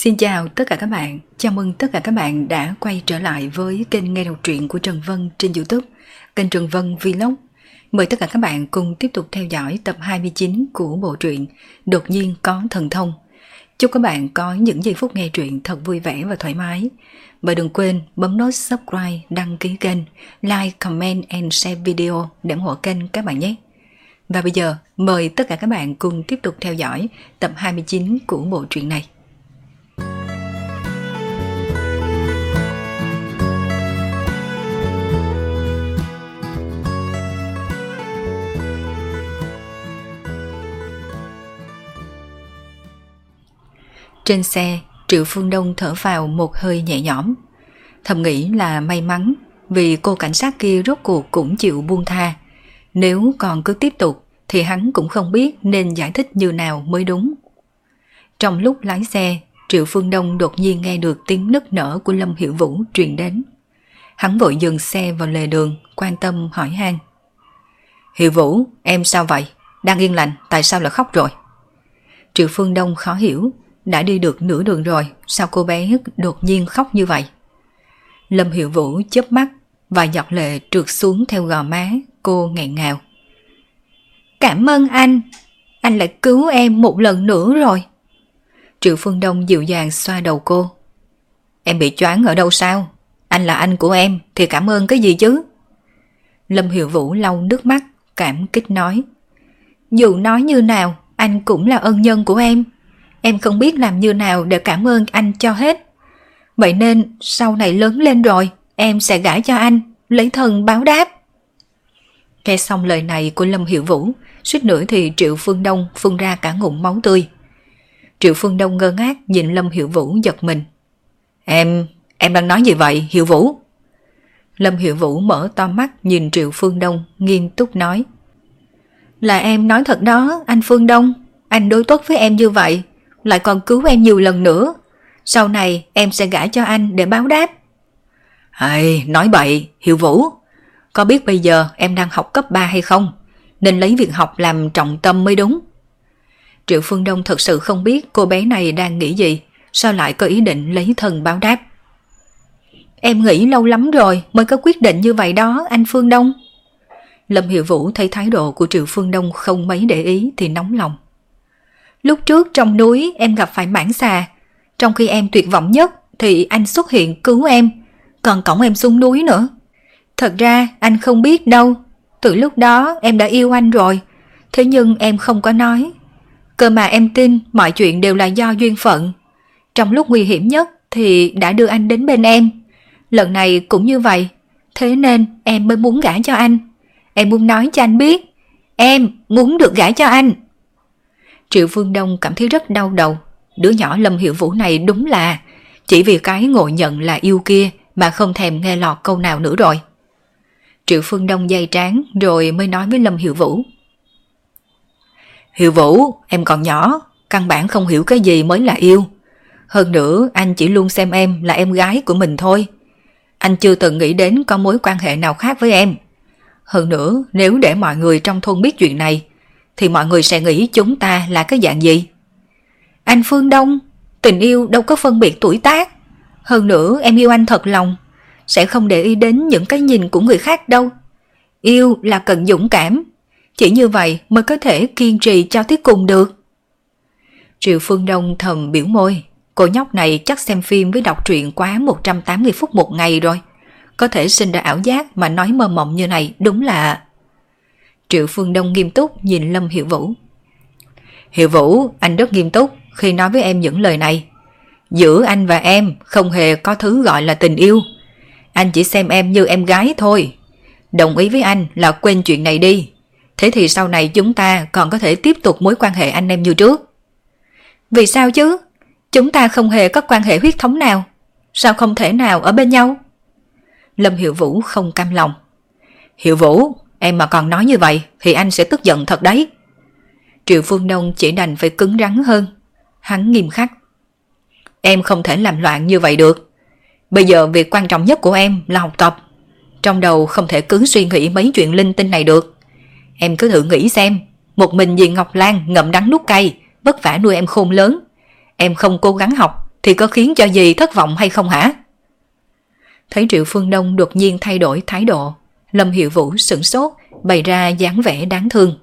Xin chào tất cả các bạn, chào mừng tất cả các bạn đã quay trở lại với kênh nghe đọc truyện của Trần Vân trên YouTube, kênh Trần Vân Vlog. Mời tất cả các bạn cùng tiếp tục theo dõi tập 29 của bộ truyện Đột nhiên có thần thông. Chúc các bạn có những giây phút nghe truyện thật vui vẻ và thoải mái. Và đừng quên bấm nút subscribe, đăng ký kênh, like, comment and share video để ủng hộ kênh các bạn nhé. Và bây giờ mời tất cả các bạn cùng tiếp tục theo dõi tập 29 của bộ truyện này. Trên xe, Triệu Phương Đông thở vào một hơi nhẹ nhõm. Thầm nghĩ là may mắn vì cô cảnh sát kia rốt cuộc cũng chịu buông tha. Nếu còn cứ tiếp tục thì hắn cũng không biết nên giải thích như nào mới đúng. Trong lúc lái xe, Triệu Phương Đông đột nhiên nghe được tiếng nức nở của Lâm Hiểu Vũ truyền đến. Hắn vội dừng xe vào lề đường, quan tâm hỏi han. Hiểu Vũ, em sao vậy? Đang yên lành, tại sao lại khóc rồi? Triệu Phương Đông khó hiểu. Đã đi được nửa đường rồi, sao cô bé đột nhiên khóc như vậy? Lâm Hiểu Vũ chớp mắt và giọt lệ trượt xuống theo gò má, cô nghẹn ngào. Cảm ơn anh lại cứu em một lần nữa rồi. Triệu Phương Đông dịu dàng xoa đầu cô. Em bị choáng ở đâu sao? Anh là anh của em thì cảm ơn cái gì chứ? Lâm Hiểu Vũ lau nước mắt, cảm kích nói. Dù nói như nào, anh cũng là ân nhân của em. Em không biết làm như nào để cảm ơn anh cho hết. Vậy nên sau này lớn lên rồi, em sẽ gả cho anh, lấy thân báo đáp. Nghe xong lời này của Lâm Hiểu Vũ, suýt nữa thì Triệu Phương Đông phun ra cả ngụm máu tươi. Triệu Phương Đông ngơ ngác nhìn Lâm Hiểu Vũ giật mình. Em đang nói gì vậy Hiểu Vũ? Lâm Hiểu Vũ mở to mắt nhìn Triệu Phương Đông, nghiêm túc nói. Là em nói thật đó anh Phương Đông, anh đối tốt với em như vậy, lại còn cứu em nhiều lần nữa. Sau này em sẽ gả cho anh để báo đáp. Nói bậy, Hiểu Vũ. Có biết bây giờ em đang học cấp 3 hay không? Nên lấy việc học làm trọng tâm mới đúng. Triệu Phương Đông thật sự không biết cô bé này đang nghĩ gì, sao lại có ý định lấy thân báo đáp. Em nghĩ lâu lắm rồi mới có quyết định như vậy đó anh Phương Đông. Lâm Hiểu Vũ thấy thái độ của Triệu Phương Đông không mấy để ý thì nóng lòng. Lúc trước trong núi em gặp phải mãng xà. Trong khi em tuyệt vọng nhất thì anh xuất hiện cứu em, còn cõng em xuống núi nữa. Thật ra anh không biết đâu. Từ lúc đó em đã yêu anh rồi. Thế nhưng em không có nói. Cơ mà em tin mọi chuyện đều là do duyên phận. Trong lúc nguy hiểm nhất thì đã đưa anh đến bên em. Lần này cũng như vậy. Thế nên em mới muốn gả cho anh. Em muốn nói cho anh biết. Em muốn được gả cho anh. Triệu Phương Đông cảm thấy rất đau đầu. Đứa nhỏ Lâm Hiểu Vũ này đúng là chỉ vì cái ngộ nhận là yêu kia mà không thèm nghe lọt câu nào nữa rồi. Triệu Phương Đông day trán rồi mới nói với Lâm Hiểu Vũ. Hiểu Vũ, em còn nhỏ, căn bản không hiểu cái gì mới là yêu. Hơn nữa anh chỉ luôn xem em là em gái của mình thôi. Anh chưa từng nghĩ đến có mối quan hệ nào khác với em. Hơn nữa nếu để mọi người trong thôn biết chuyện này thì mọi người sẽ nghĩ chúng ta là cái dạng gì? Anh Phương Đông, tình yêu đâu có phân biệt tuổi tác. Hơn nữa em yêu anh thật lòng, sẽ không để ý đến những cái nhìn của người khác đâu. Yêu là cần dũng cảm, chỉ như vậy mới có thể kiên trì cho tới cùng được. Triệu Phương Đông thầm biểu môi, cô nhóc này chắc xem phim với đọc truyện quá 180 phút một ngày rồi. Có thể sinh ra ảo giác mà nói mơ mộng như này đúng là... Triệu Phương Đông nghiêm túc nhìn Lâm Hiểu Vũ. Hiểu Vũ, anh rất nghiêm túc khi nói với em những lời này. Giữa anh và em không hề có thứ gọi là tình yêu. Anh chỉ xem em như em gái thôi. Đồng ý với anh là quên chuyện này đi. Thế thì sau này chúng ta còn có thể tiếp tục mối quan hệ anh em như trước. Vì sao chứ? Chúng ta không hề có quan hệ huyết thống nào. Sao không thể nào ở bên nhau? Lâm Hiểu Vũ không cam lòng. Hiểu Vũ, em mà còn nói như vậy thì anh sẽ tức giận thật đấy. Triệu Phương Đông chỉ đành phải cứng rắn hơn. Hắn nghiêm khắc. Em không thể làm loạn như vậy được. Bây giờ việc quan trọng nhất của em là học tập. Trong đầu không thể cứ suy nghĩ mấy chuyện linh tinh này được. Em cứ thử nghĩ xem, một mình dì Ngọc Lan ngậm đắng nuốt cay, vất vả nuôi em khôn lớn. Em không cố gắng học thì có khiến cho dì thất vọng hay không hả? Thấy Triệu Phương Đông đột nhiên thay đổi thái độ, Lâm Hiểu Vũ sửng sốt, bày ra dáng vẻ đáng thương.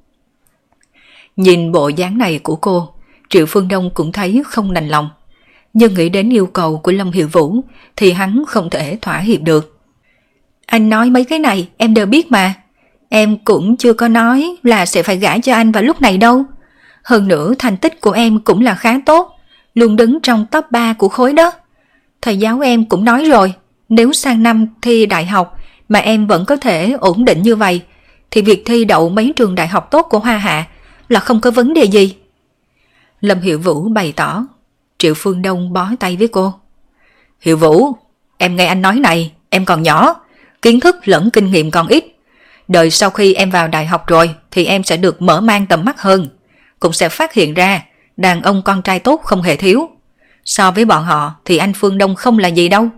Nhìn bộ dáng này của cô, Triệu Phương Đông cũng thấy không đành lòng. Nhưng nghĩ đến yêu cầu của Lâm Hiểu Vũ thì hắn không thể thỏa hiệp được. Anh nói mấy cái này em đều biết mà. Em cũng chưa có nói là sẽ phải gả cho anh vào lúc này đâu. Hơn nữa thành tích của em cũng là khá tốt, luôn đứng trong top 3 của khối đó. Thầy giáo em cũng nói rồi, nếu sang năm thi đại học mà em vẫn có thể ổn định như vậy, thì việc thi đậu mấy trường đại học tốt của Hoa Hạ là không có vấn đề gì. Lâm Hiểu Vũ bày tỏ. Triệu Phương Đông bó tay với cô. Hiểu Vũ, em nghe anh nói này, em còn nhỏ, kiến thức lẫn kinh nghiệm còn ít. Đợi sau khi em vào đại học rồi thì em sẽ được mở mang tầm mắt hơn, cũng sẽ phát hiện ra đàn ông con trai tốt không hề thiếu. So với bọn họ thì anh Phương Đông không là gì đâu.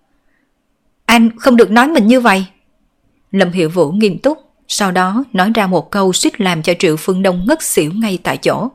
Anh không được nói mình như vậy. Lâm Hiểu Vũ nghiêm túc, sau đó nói ra một câu suýt làm cho Triệu Phương Đông ngất xỉu ngay tại chỗ.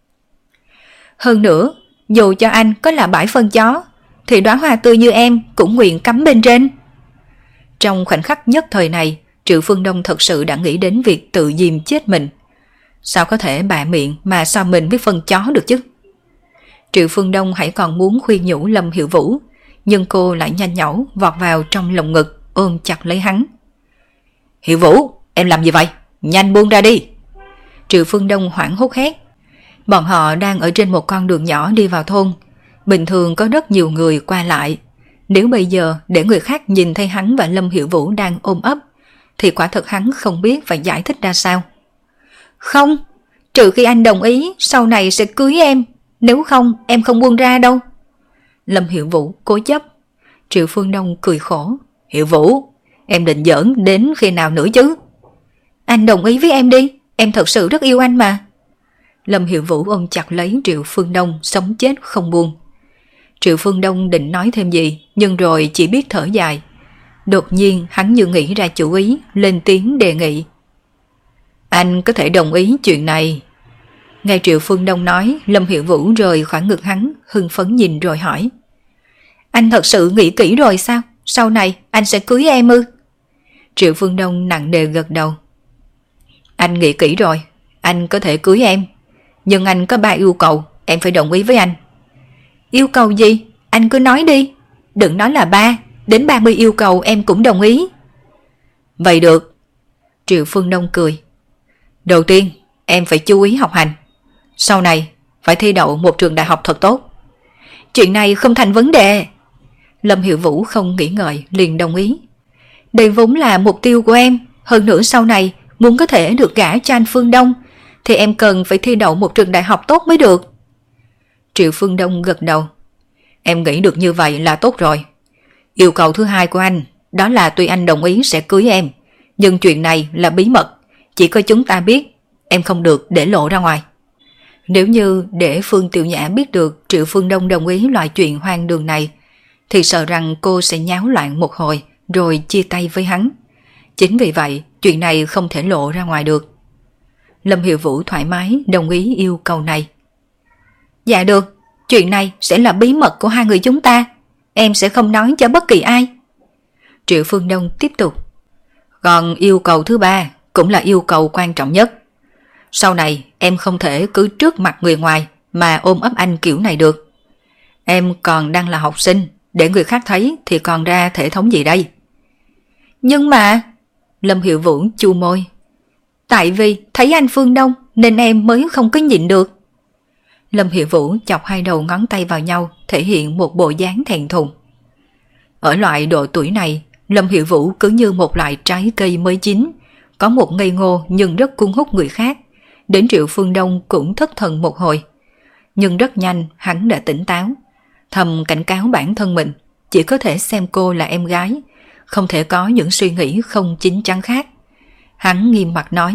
Hơn nữa, dù cho anh có là bãi phân chó, thì đóa hoa tươi như em cũng nguyện cắm bên trên. Trong khoảnh khắc nhất thời này, Triệu Phương Đông thật sự đã nghĩ đến việc tự dìm chết mình. Sao có thể bạ miệng mà so mình với phân chó được chứ? Triệu Phương Đông hãy còn muốn khuyên nhủ Lâm Hiểu Vũ, nhưng cô lại nhanh nhảu vọt vào trong lồng ngực, ôm chặt lấy hắn. Hiểu Vũ, em làm gì vậy? Nhanh buông ra đi! Triệu Phương Đông hoảng hốt hét. Bọn họ đang ở trên một con đường nhỏ đi vào thôn. Bình thường có rất nhiều người qua lại. Nếu bây giờ để người khác nhìn thấy hắn và Lâm Hiểu Vũ đang ôm ấp, thì quả thật hắn không biết phải giải thích ra sao. Không, trừ khi anh đồng ý sau này sẽ cưới em, nếu không em không buông ra đâu. Lâm Hiểu Vũ cố chấp. Triệu Phương Đông cười khổ. Hiểu Vũ, em định giỡn đến khi nào nữa chứ? Anh đồng ý với em đi, em thật sự rất yêu anh mà. Lâm Hiểu Vũ ôm chặt lấy Triệu Phương Đông, sống chết không buông. Triệu Phương Đông định nói thêm gì, nhưng rồi chỉ biết thở dài. Đột nhiên hắn như nghĩ ra chủ ý, lên tiếng đề nghị. Anh có thể đồng ý chuyện này. Nghe Triệu Phương Đông nói, Lâm Hiểu Vũ rời khỏi ngực hắn, hưng phấn nhìn rồi hỏi. Anh thật sự nghĩ kỹ rồi sao? Sau này anh sẽ cưới em ư? Triệu Phương Đông nặng nề gật đầu. Anh nghĩ kỹ rồi, anh có thể cưới em. Nhưng anh có 3 yêu cầu, em phải đồng ý với anh. Yêu cầu gì? Anh cứ nói đi. Đừng nói là 3, đến 30 yêu cầu em cũng đồng ý. Vậy được. Triệu Phương Đông cười. Đầu tiên, em phải chú ý học hành. Sau này, phải thi đậu một trường đại học thật tốt. Chuyện này không thành vấn đề. Lâm Hiểu Vũ không nghĩ ngợi, liền đồng ý. Đây vốn là mục tiêu của em. Hơn nữa sau này, muốn có thể được gả cho anh Phương Đông, thì em cần phải thi đậu một trường đại học tốt mới được. Triệu Phương Đông gật đầu. Em nghĩ được như vậy là tốt rồi. Yêu cầu thứ 2 của anh, đó là tuy anh đồng ý sẽ cưới em, nhưng chuyện này là bí mật, chỉ có chúng ta biết, em không được để lộ ra ngoài. Nếu như để Phương Tiểu Nhã biết được Triệu Phương Đông đồng ý loại chuyện hoang đường này, thì sợ rằng cô sẽ nháo loạn một hồi rồi chia tay với hắn. Chính vì vậy, chuyện này không thể lộ ra ngoài được. Lâm Hiểu Vũ thoải mái đồng ý yêu cầu này. Dạ được, chuyện này sẽ là bí mật của hai người chúng ta. Em sẽ không nói cho bất kỳ ai. Triệu Phương Đông tiếp tục. Còn yêu cầu thứ 3 cũng là yêu cầu quan trọng nhất. Sau này em không thể cứ trước mặt người ngoài mà ôm ấp anh kiểu này được. Em còn đang là học sinh, để người khác thấy thì còn ra thể thống gì đây? Nhưng mà... Lâm Hiểu Vũ chu môi. Tại vì thấy anh Phương Đông nên em mới không có nhịn được. Lâm Hiểu Vũ chọc 2 đầu ngón tay vào nhau, thể hiện một bộ dáng thẹn thùng. Ở loại độ tuổi này, Lâm Hiểu Vũ cứ như một loại trái cây mới chín, có một ngây ngô nhưng rất cuốn hút người khác. Đến Triệu Phương Đông cũng thất thần một hồi. Nhưng rất nhanh hắn đã tỉnh táo, thầm cảnh cáo bản thân mình, chỉ có thể xem cô là em gái, không thể có những suy nghĩ không chín chắn khác. Hắn nghiêm mặt nói.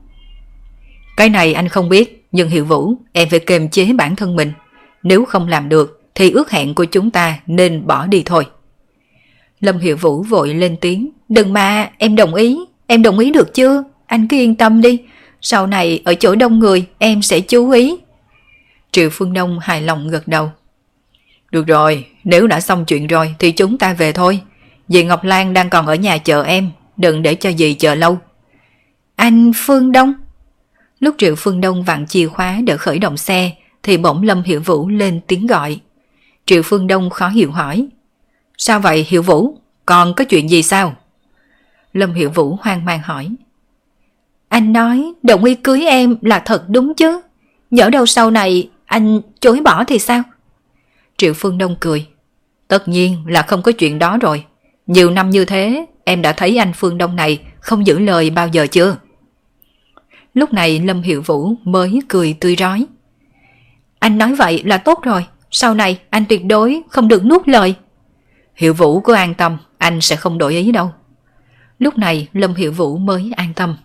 Cái này anh không biết, nhưng Hiểu Vũ, em phải kiềm chế bản thân mình. Nếu không làm được thì ước hẹn của chúng ta nên bỏ đi thôi. Lâm Hiểu Vũ vội lên tiếng. Đừng mà, em đồng ý được chưa? Anh cứ yên tâm đi, sau này ở chỗ đông người em sẽ chú ý. Triệu Phương Đông hài lòng gật đầu. Được rồi, nếu đã xong chuyện rồi thì chúng ta về thôi. Dì Ngọc Lan đang còn ở nhà chờ em, đừng để cho dì chờ lâu. Anh Phương Đông. Lúc Triệu Phương Đông vặn chìa khóa để khởi động xe thì bỗng Lâm Hiểu Vũ lên tiếng gọi. Triệu Phương Đông khó hiểu hỏi. Sao vậy Hiểu Vũ? Còn có chuyện gì sao? Lâm Hiểu Vũ hoang mang hỏi. Anh nói đồng ý cưới em là thật đúng chứ? Nhỡ đâu sau này anh chối bỏ thì sao? Triệu Phương Đông cười. Tất nhiên là không có chuyện đó rồi. Nhiều năm như thế em đã thấy anh Phương Đông này không giữ lời bao giờ chưa? Lúc này Lâm Hiểu Vũ mới cười tươi rói. Anh nói vậy là tốt rồi. Sau này anh tuyệt đối không được nuốt lời. Hiểu Vũ cứ an tâm, anh sẽ không đổi ý đâu. Lúc này Lâm Hiểu Vũ mới an tâm.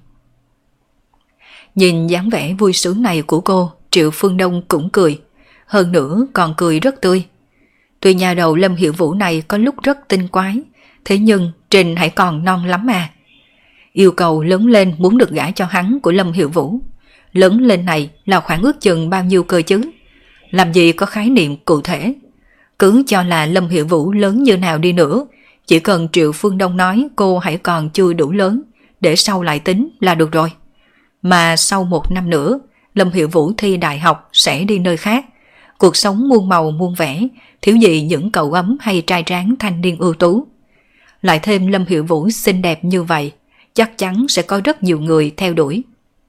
Nhìn dáng vẻ vui sướng này của cô, Triệu Phương Đông cũng cười. Hơn nữa còn cười rất tươi. Tuy nhà đầu Lâm Hiểu Vũ này có lúc rất tinh quái, thế nhưng Trình hãy còn non lắm mà. Yêu cầu lớn lên muốn được gả cho hắn của Lâm Hiểu Vũ. Lớn lên này là khoảng ước chừng bao nhiêu cơ chứ? Làm gì có khái niệm cụ thể. Cứ cho là Lâm Hiểu Vũ lớn như nào đi nữa, chỉ cần Triệu Phương Đông nói cô hãy còn chưa đủ lớn, để sau lại tính là được rồi. Mà sau 1 năm nữa, Lâm Hiểu Vũ thi đại học sẽ đi nơi khác. Cuộc sống muôn màu muôn vẻ, thiếu gì những cậu ấm hay trai tráng thanh niên ưu tú. Lại thêm Lâm Hiểu Vũ xinh đẹp như vậy, chắc chắn sẽ có rất nhiều người theo đuổi.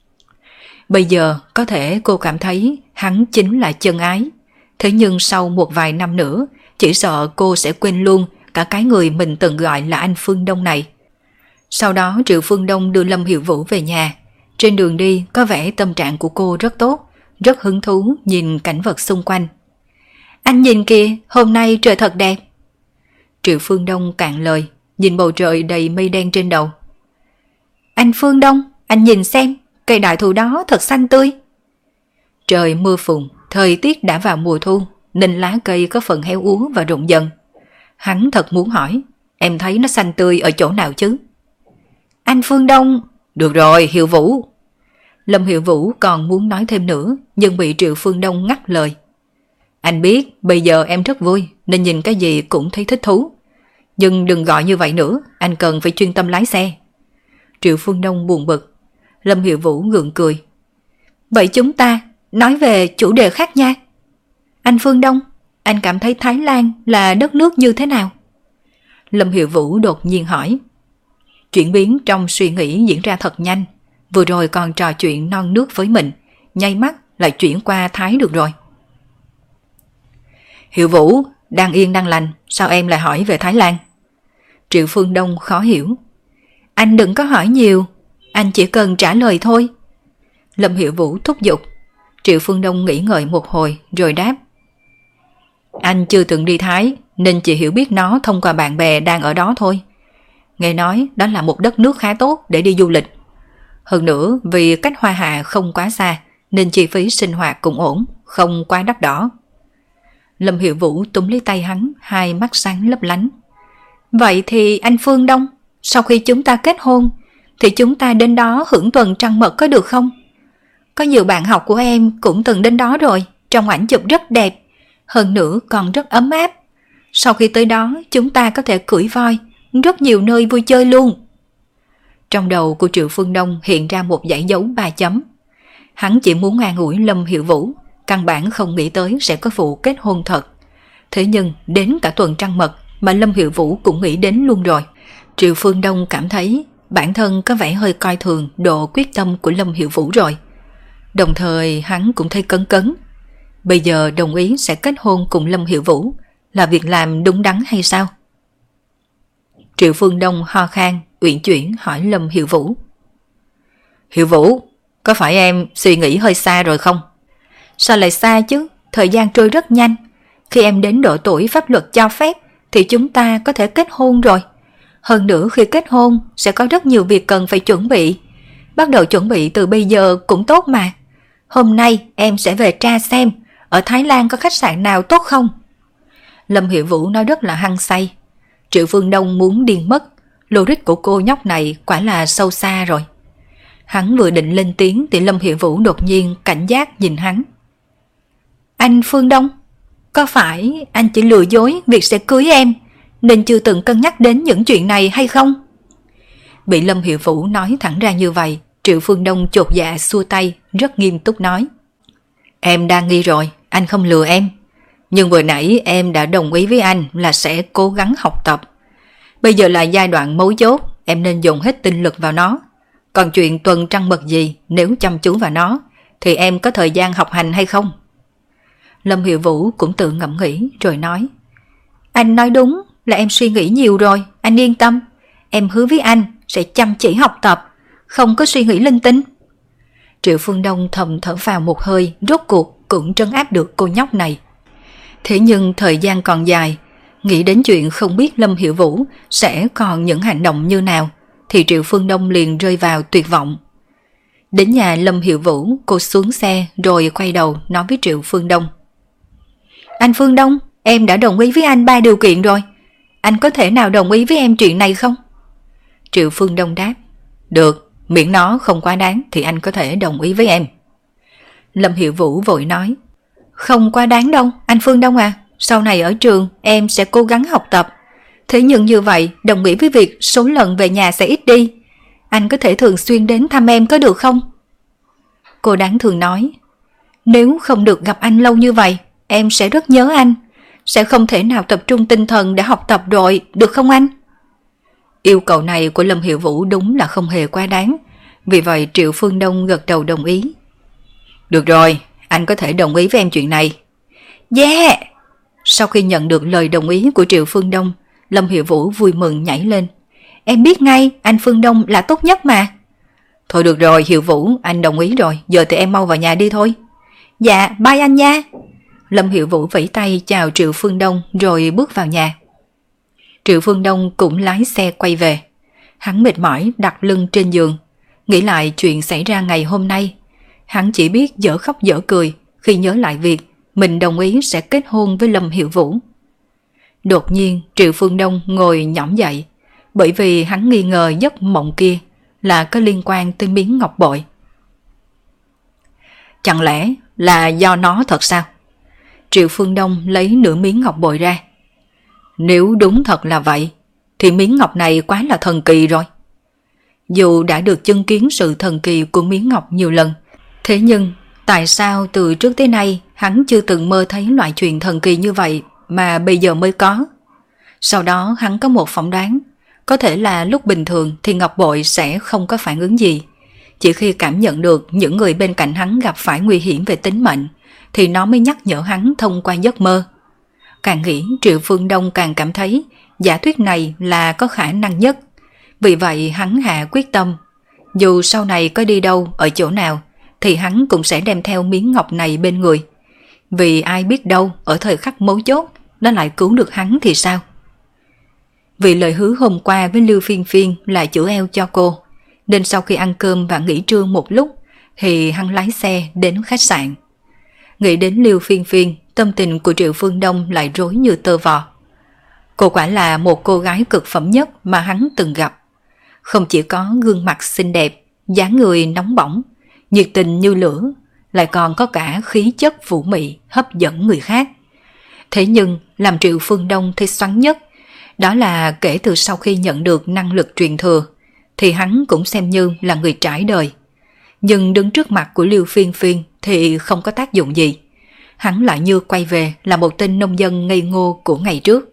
Bây giờ có thể cô cảm thấy hắn chính là chân ái. Thế nhưng sau một vài năm nữa, chỉ sợ cô sẽ quên luôn cả cái người mình từng gọi là anh Phương Đông này. Sau đó Triệu Phương Đông đưa Lâm Hiểu Vũ về nhà. Trên đường đi có vẻ tâm trạng của cô rất tốt, rất hứng thú nhìn cảnh vật xung quanh. Anh nhìn kìa, hôm nay trời thật đẹp. Triệu Phương Đông cạn lời, nhìn bầu trời đầy mây đen trên đầu. Anh Phương Đông, anh nhìn xem, cây đại thụ đó thật xanh tươi. Trời mưa phùn, thời tiết đã vào mùa thu, nên lá cây có phần héo úa và rụng dần. Hắn thật muốn hỏi, em thấy nó xanh tươi ở chỗ nào chứ? Anh Phương Đông... Được rồi, Hiểu Vũ. Lâm Hiểu Vũ còn muốn nói thêm nữa, nhưng bị Triệu Phương Đông ngắt lời. Anh biết bây giờ em rất vui, nên nhìn cái gì cũng thấy thích thú. Nhưng đừng gọi như vậy nữa, anh cần phải chuyên tâm lái xe. Triệu Phương Đông buồn bực. Lâm Hiểu Vũ gượng cười. Vậy chúng ta nói về chủ đề khác nha. Anh Phương Đông, anh cảm thấy Thái Lan là đất nước như thế nào? Lâm Hiểu Vũ đột nhiên hỏi. Chuyển biến trong suy nghĩ diễn ra thật nhanh. Vừa rồi còn trò chuyện non nước với mình, nháy mắt lại chuyển qua Thái được rồi. Hiểu Vũ, đang yên đang lành, sao em lại hỏi về Thái Lan? Triệu Phương Đông khó hiểu. Anh đừng có hỏi nhiều, anh chỉ cần trả lời thôi. Lâm Hiểu Vũ thúc giục. Triệu Phương Đông nghĩ ngợi một hồi rồi đáp. Anh chưa từng đi Thái nên chỉ hiểu biết nó thông qua bạn bè đang ở đó thôi. Nghe nói đó là một đất nước khá tốt để đi du lịch. Hơn nữa vì cách Hoa Hạ không quá xa nên chi phí sinh hoạt cũng ổn, không quá đắt đỏ. Lâm Hiểu Vũ túm lấy tay hắn, hai mắt sáng lấp lánh. Vậy thì anh Phương Đông, sau khi chúng ta kết hôn thì chúng ta đến đó hưởng tuần trăng mật có được không? Có nhiều bạn học của em cũng từng đến đó rồi, trong ảnh chụp rất đẹp, hơn nữa còn rất ấm áp. Sau khi tới đó chúng ta có thể cưỡi voi, rất nhiều nơi vui chơi luôn. Trong đầu của Triệu Phương Đông hiện ra một dãy dấu 3 chấm. Hắn chỉ muốn an ủi Lâm Hiểu Vũ, căn bản không nghĩ tới sẽ có vụ kết hôn thật. Thế nhưng đến cả tuần trăng mật mà Lâm Hiểu Vũ cũng nghĩ đến luôn rồi. Triệu Phương Đông cảm thấy bản thân có vẻ hơi coi thường độ quyết tâm của Lâm Hiểu Vũ rồi. Đồng thời hắn cũng thấy cấn cấn. Bây giờ đồng ý sẽ kết hôn cùng Lâm Hiểu Vũ là việc làm đúng đắn hay sao? Triệu Phương Đông ho khan, uyển chuyển hỏi Lâm Hiểu Vũ. Hiểu Vũ, có phải em suy nghĩ hơi xa rồi không? Sao lại xa chứ, thời gian trôi rất nhanh. Khi em đến độ tuổi pháp luật cho phép thì chúng ta có thể kết hôn rồi. Hơn nữa khi kết hôn sẽ có rất nhiều việc cần phải chuẩn bị. Bắt đầu chuẩn bị từ bây giờ cũng tốt mà. Hôm nay em sẽ về tra xem ở Thái Lan có khách sạn nào tốt không. Lâm Hiểu Vũ nói rất là hăng say. Triệu Phương Đông muốn điên mất. Logic của cô nhóc này quả là sâu xa rồi. Hắn vừa định lên tiếng thì Lâm Hiểu Vũ đột nhiên cảnh giác nhìn hắn. Anh Phương Đông, Có phải anh chỉ lừa dối việc sẽ cưới em, nên chưa từng cân nhắc đến những chuyện này hay không? Bị Lâm Hiểu Vũ nói thẳng ra như vậy, Triệu Phương Đông chột dạ xua tay, rất nghiêm túc nói. Em đang nghi rồi, anh không lừa em. Nhưng vừa nãy em đã đồng ý với anh là sẽ cố gắng học tập. Bây giờ là giai đoạn mấu chốt, em nên dùng hết tinh lực vào nó. Còn chuyện tuần trăng mật gì, nếu chăm chú vào nó, thì em có thời gian học hành hay không? Lâm Hiểu Vũ cũng tự ngẫm nghĩ rồi nói. Anh nói đúng là em suy nghĩ nhiều rồi, anh yên tâm. Em hứa với anh sẽ chăm chỉ học tập, không có suy nghĩ linh tinh. Triệu Phương Đông thầm thở vào một hơi, rốt cuộc cũng trấn áp được cô nhóc này. Thế nhưng thời gian còn dài, nghĩ đến chuyện không biết Lâm Hiểu Vũ sẽ còn những hành động như nào, thì Triệu Phương Đông liền rơi vào tuyệt vọng. Đến nhà Lâm Hiểu Vũ, cô xuống xe rồi quay đầu nói với Triệu Phương Đông. Anh Phương Đông, em đã đồng ý với anh 3 điều kiện rồi. Anh có thể nào đồng ý với em chuyện này không? Triệu Phương Đông đáp. Được, miễn nó không quá đáng thì anh có thể đồng ý với em. Lâm Hiểu Vũ vội nói. Không quá đáng đâu, anh Phương Đông à. Sau này ở trường em sẽ cố gắng học tập. Thế nhưng như vậy đồng nghĩa với việc số lần về nhà sẽ ít đi. Anh có thể thường xuyên đến thăm em có được không? Cô đáng thương nói. Nếu không được gặp anh lâu như vậy, em sẽ rất nhớ anh. Sẽ không thể nào tập trung tinh thần để học tập rồi, được không anh? Yêu cầu này của Lâm Hiểu Vũ đúng là không hề quá đáng. Vì vậy Triệu Phương Đông gật đầu đồng ý. Được rồi, anh có thể đồng ý với em chuyện này. Yeah! Sau khi nhận được lời đồng ý của Triệu Phương Đông, Lâm Hiểu Vũ vui mừng nhảy lên. Em biết ngay, anh Phương Đông là tốt nhất mà. Thôi được rồi Hiểu Vũ, anh đồng ý rồi, giờ thì em mau vào nhà đi thôi. Dạ, bye anh nha. Lâm Hiểu Vũ vẫy tay chào Triệu Phương Đông rồi bước vào nhà. Triệu Phương Đông cũng lái xe quay về. Hắn mệt mỏi đặt lưng trên giường, nghĩ lại chuyện xảy ra ngày hôm nay. Hắn chỉ biết dở khóc dở cười khi nhớ lại việc mình đồng ý sẽ kết hôn với Lâm Hiểu Vũ. Đột nhiên Triệu Phương Đông ngồi nhõm dậy, bởi vì hắn nghi ngờ giấc mộng kia là có liên quan tới miếng ngọc bội. Chẳng lẽ là do nó thật sao? Triệu Phương Đông lấy nửa miếng ngọc bội ra. Nếu đúng thật là vậy, thì miếng ngọc này quá là thần kỳ rồi. Dù đã được chứng kiến sự thần kỳ của miếng ngọc nhiều lần, thế nhưng tại sao từ trước tới nay hắn chưa từng mơ thấy loại chuyện thần kỳ như vậy mà bây giờ mới có? Sau đó hắn có một phỏng đoán, có thể là lúc bình thường thì ngọc bội sẽ không có phản ứng gì. Chỉ khi cảm nhận được những người bên cạnh hắn gặp phải nguy hiểm về tính mệnh, thì nó mới nhắc nhở hắn thông qua giấc mơ. Càng nghĩ Triệu Phương Đông càng cảm thấy giả thuyết này là có khả năng nhất. Vì vậy hắn hạ quyết tâm, dù sau này có đi đâu ở chỗ nào thì hắn cũng sẽ đem theo miếng ngọc này bên người. Vì ai biết đâu ở thời khắc mấu chốt nó lại cứu được hắn thì sao? Vì lời hứa hôm qua với Lưu Phiên Phiên là chữa eo cho cô, nên sau khi ăn cơm và nghỉ trưa một lúc thì hắn lái xe đến khách sạn. Nghĩ đến Lưu Phiên Phiên, tâm tình của Triệu Phương Đông lại rối như tơ vò. Cô quả là một cô gái cực phẩm nhất mà hắn từng gặp. Không chỉ có gương mặt xinh đẹp, dáng người nóng bỏng, nhiệt tình như lửa, lại còn có cả khí chất vũ mị hấp dẫn người khác. Thế nhưng làm Triệu Phương Đông thấy xoắn nhất, đó là kể từ sau khi nhận được năng lực truyền thừa, thì hắn cũng xem như là người trải đời. Nhưng đứng trước mặt của Lưu Phiên Phiên thì không có tác dụng gì. Hắn lại như quay về là một tên nông dân ngây ngô của ngày trước.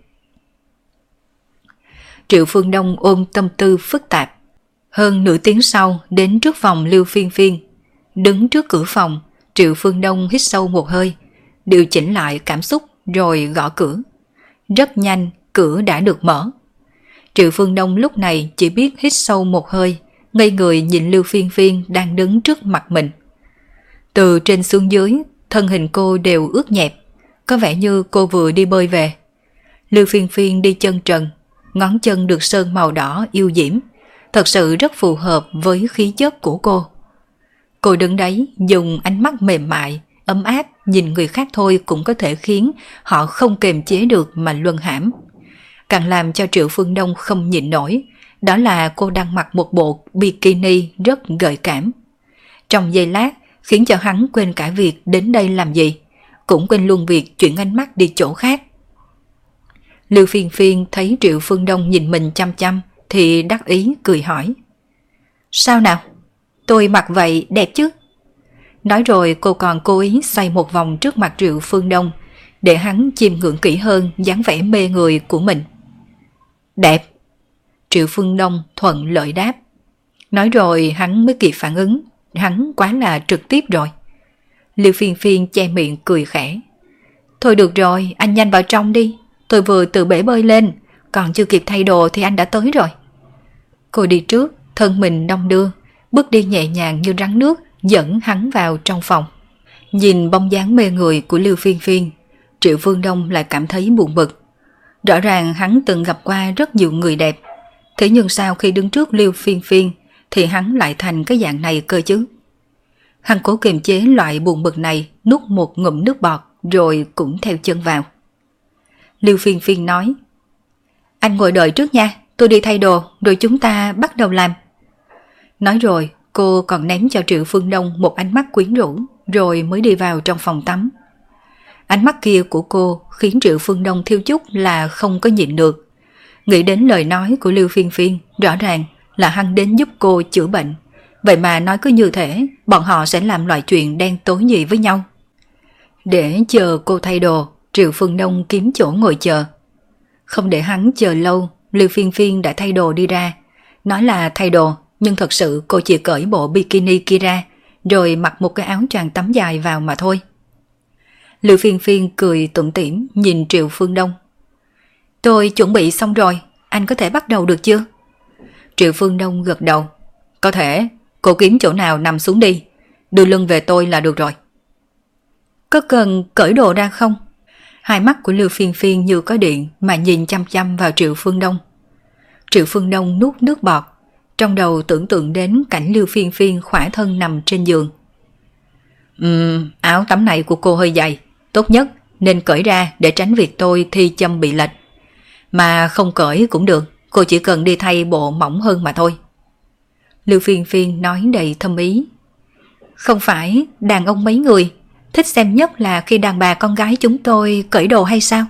Triệu Phương Đông ôm tâm tư phức tạp. Hơn nửa tiếng sau đến trước phòng Lưu Phiên Phiên. Đứng trước cửa phòng, Triệu Phương Đông hít sâu một hơi, điều chỉnh lại cảm xúc rồi gõ cửa. Rất nhanh, cửa đã được mở. Triệu Phương Đông lúc này chỉ biết hít sâu một hơi, ngây người nhìn Lưu Phiên Phiên đang đứng trước mặt mình. Từ trên xuống dưới, thân hình cô đều ướt nhẹp, có vẻ như cô vừa đi bơi về. Lưu Phiên Phiên đi chân trần, ngón chân được sơn màu đỏ yêu diễm, thật sự rất phù hợp với khí chất của cô. Cô đứng đấy dùng ánh mắt mềm mại, ấm áp nhìn người khác thôi cũng có thể khiến họ không kềm chế được mà luân hãm. Càng làm cho Triệu Phương Đông không nhịn nổi, đó là cô đang mặc một bộ bikini rất gợi cảm. Trong giây lát khiến cho hắn quên cả việc đến đây làm gì. cũng quên luôn việc chuyển ánh mắt đi chỗ khác. Lưu Phiên Phiên thấy Triệu Phương Đông nhìn mình chăm chăm thì đắc ý cười hỏi. Sao nào? Tôi mặc vậy đẹp chứ? Nói rồi cô còn cố ý xoay một vòng trước mặt Triệu Phương Đông để hắn chiêm ngưỡng kỹ hơn dáng vẻ mê người của mình. Đẹp. Triệu Phương Đông thuận lợi đáp. Nói rồi hắn mới kịp phản ứng, hắn quá là trực tiếp rồi. Lưu Phiên Phiên che miệng cười khẽ. Thôi được rồi, anh nhanh vào trong đi. Tôi vừa từ bể bơi lên, còn chưa kịp thay đồ thì anh đã tới rồi. Cô đi trước, thân mình đong đưa, bước đi nhẹ nhàng như rắn nước, dẫn hắn vào trong phòng. Nhìn bóng dáng mê người của Lưu Phiên Phiên, Triệu Phương Đông lại cảm thấy buồn bực. Rõ ràng hắn từng gặp qua rất nhiều người đẹp, thế nhưng sao khi đứng trước Lưu Phiên Phiên thì hắn lại thành cái dạng này cơ chứ? Hắn cố kiềm chế loại buồn bực này, nuốt một ngụm nước bọt rồi cũng theo chân vào. Lưu Phiên Phiên nói, anh ngồi đợi trước nha, tôi đi thay đồ rồi chúng ta bắt đầu làm. Nói rồi cô còn ném cho Triệu Phương Đông một ánh mắt quyến rũ rồi mới đi vào trong phòng tắm. Ánh mắt kia của cô khiến Triệu Phương Đông thiếu chút là không có nhịn được. Nghĩ đến lời nói của Lưu Phiên Phiên, rõ ràng là hắn đến giúp cô chữa bệnh. Vậy mà nói cứ như thể bọn họ sẽ làm loại chuyện đen tối gì với nhau. Để chờ cô thay đồ, Triệu Phương Đông kiếm chỗ ngồi chờ. Không để hắn chờ lâu, Lưu Phiên Phiên đã thay đồ đi ra. Nói là thay đồ, nhưng thật sự cô chỉ cởi bộ bikini kia ra, rồi mặc một cái áo choàng tắm dài vào mà thôi. Lưu Phiên Phiên cười tủm tỉm nhìn Triệu Phương Đông. Tôi chuẩn bị xong rồi, anh có thể bắt đầu được chưa? Triệu Phương Đông gật đầu. Có thể, cô kiếm chỗ nào nằm xuống đi, đưa lưng về tôi là được rồi. Có cần cởi đồ ra không? Hai mắt của Lưu Phiên Phiên như có điện mà nhìn chăm chăm vào Triệu Phương Đông. Triệu Phương Đông nuốt nước bọt, trong đầu tưởng tượng đến cảnh Lưu Phiên Phiên khỏa thân nằm trên giường. Áo tắm này của cô hơi dày, tốt nhất nên cởi ra để tránh việc tôi thi châm bị lệch. Mà không cởi cũng được, cô chỉ cần đi thay bộ mỏng hơn mà thôi. Lưu Phiên Phiên nói đầy thâm ý. Không phải đàn ông mấy người thích xem nhất là khi đàn bà con gái chúng tôi cởi đồ hay sao?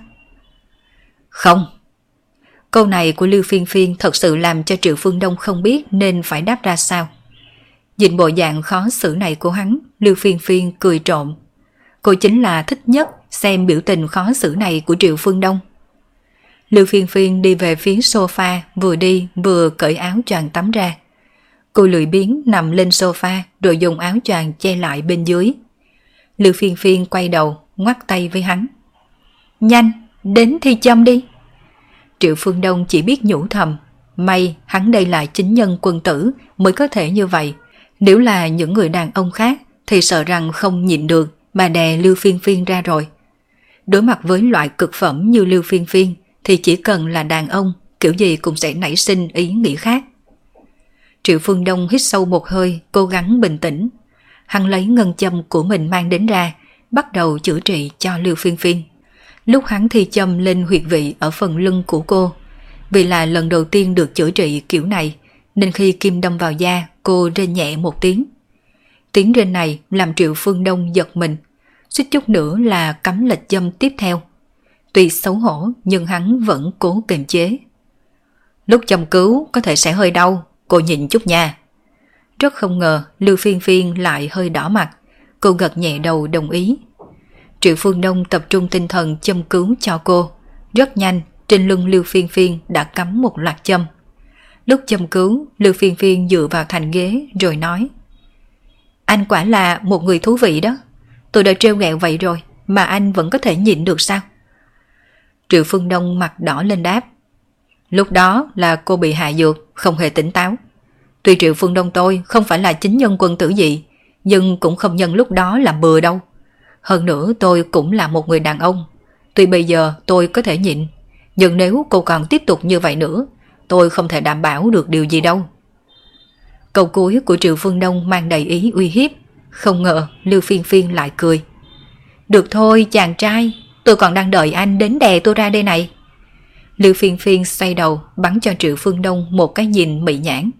Không. Câu này của Lưu Phiên Phiên thật sự làm cho Triệu Phương Đông không biết nên phải đáp ra sao. Nhìn bộ dạng khó xử này của hắn, Lưu Phiên Phiên cười trộm. Cô chính là thích nhất xem biểu tình khó xử này của Triệu Phương Đông. Lưu Phiên Phiên đi về phía sofa, vừa đi vừa cởi áo choàng tắm ra. Cô lười biếng nằm lên sofa rồi dùng áo choàng che lại bên dưới. Lưu Phiên Phiên quay đầu, ngoắt tay với hắn. Nhanh, đến thi châm đi. Triệu Phương Đông chỉ biết nhủ thầm, may hắn đây là chính nhân quân tử mới có thể như vậy. Nếu là những người đàn ông khác thì sợ rằng không nhịn được mà đè Lưu Phiên Phiên ra rồi. Đối mặt với loại cực phẩm như Lưu Phiên Phiên thì chỉ cần là đàn ông, kiểu gì cũng sẽ nảy sinh ý nghĩ khác. Triệu Phương Đông hít sâu một hơi, cố gắng bình tĩnh. Hắn lấy ngân châm của mình mang đến ra, bắt đầu chữa trị cho Lưu Phiên Phiên. Lúc hắn thi châm lên huyệt vị ở phần lưng của cô, vì là lần đầu tiên được chữa trị kiểu này, nên khi kim đâm vào da, cô rên nhẹ một tiếng. Tiếng rên này làm Triệu Phương Đông giật mình, suýt chút nữa là cắm lệch châm tiếp theo. Tuy xấu hổ nhưng hắn vẫn cố kiềm chế. Lúc châm cứu có thể sẽ hơi đau, cô nhìn chút nha. Rất không ngờ Lưu Phiên Phiên lại hơi đỏ mặt, cô gật nhẹ đầu đồng ý. Triệu Phương Đông tập trung tinh thần châm cứu cho cô. Rất nhanh, trên lưng Lưu Phiên Phiên đã cắm một loạt châm. Lúc châm cứu, Lưu Phiên Phiên dựa vào thành ghế rồi nói: Anh quả là một người thú vị đó. Tôi đã trêu ghẹo vậy rồi mà anh vẫn có thể nhịn được sao? Triệu Phương Đông mặt đỏ lên đáp: Lúc đó là cô bị hạ dược, không hề tỉnh táo. Tuy Triệu Phương Đông tôi không phải là chính nhân quân tử gì, nhưng cũng không nhân lúc đó làm bừa đâu. Hơn nữa tôi cũng là một người đàn ông. Tuy bây giờ tôi có thể nhịn, nhưng nếu cô còn tiếp tục như vậy nữa, tôi không thể đảm bảo được điều gì đâu. Câu cuối của Triệu Phương Đông mang đầy ý uy hiếp. Không ngờ Lưu Phiên Phiên lại cười. Được thôi chàng trai, tôi còn đang đợi anh đến đè tôi ra đây này. Lưu Phiên Phiên xoay đầu bắn cho Triệu Phương Đông một cái nhìn mị nhãn.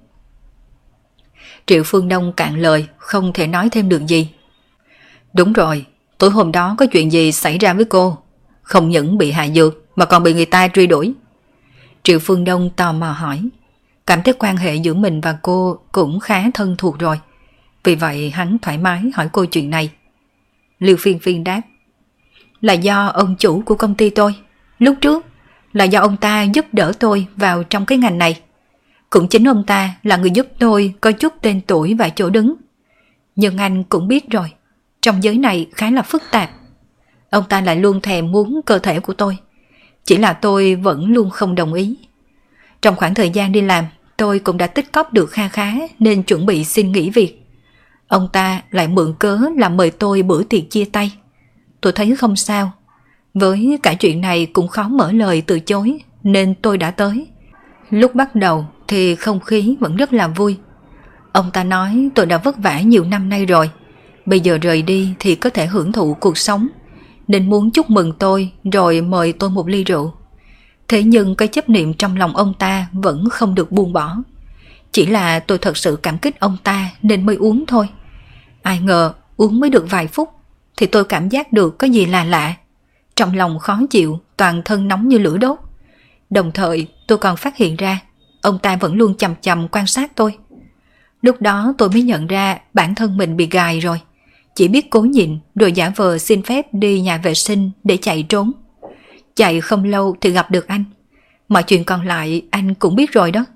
Triệu Phương Đông cạn lời, không thể nói thêm được gì. Đúng rồi, Tối hôm đó có chuyện gì xảy ra với cô? Không những bị hạ dược mà còn bị người ta truy đuổi. Triệu Phương Đông tò mò hỏi. Cảm thấy quan hệ giữa mình và cô cũng khá thân thuộc rồi. Vì vậy hắn thoải mái hỏi cô chuyện này. Lưu Phiên Phiên đáp. Là do ông chủ của công ty tôi. Lúc trước là do ông ta giúp đỡ tôi vào trong cái ngành này. Cũng chính ông ta là người giúp tôi có chút tên tuổi và chỗ đứng. Nhưng anh cũng biết rồi, trong giới này khá là phức tạp. Ông ta lại luôn thèm muốn cơ thể của tôi. Chỉ là tôi vẫn luôn không đồng ý. Trong khoảng thời gian đi làm, tôi cũng đã tích cóp được kha khá nên chuẩn bị xin nghỉ việc. Ông ta lại mượn cớ là mời tôi bữa tiệc chia tay. Tôi thấy không sao. Với cả chuyện này cũng khó mở lời từ chối nên tôi đã tới. Lúc bắt đầu thì không khí vẫn rất là vui. Ông ta nói tôi đã vất vả nhiều năm nay rồi. Bây giờ rời đi thì có thể hưởng thụ cuộc sống, nên muốn chúc mừng tôi rồi mời tôi một ly rượu. Thế nhưng cái chấp niệm trong lòng ông ta vẫn không được buông bỏ. Chỉ là tôi thật sự cảm kích ông ta nên mới uống thôi. Ai ngờ uống mới được vài phút thì tôi cảm giác được có gì là lạ. Trong lòng khó chịu, toàn thân nóng như lửa đốt. Đồng thời tôi còn phát hiện ra ông ta vẫn luôn chằm chằm quan sát tôi. Lúc đó tôi mới nhận ra bản thân mình bị gài rồi. Chỉ biết cố nhịn rồi giả vờ xin phép đi nhà vệ sinh để chạy trốn. Chạy không lâu thì gặp được anh. Mọi chuyện còn lại anh cũng biết rồi đó.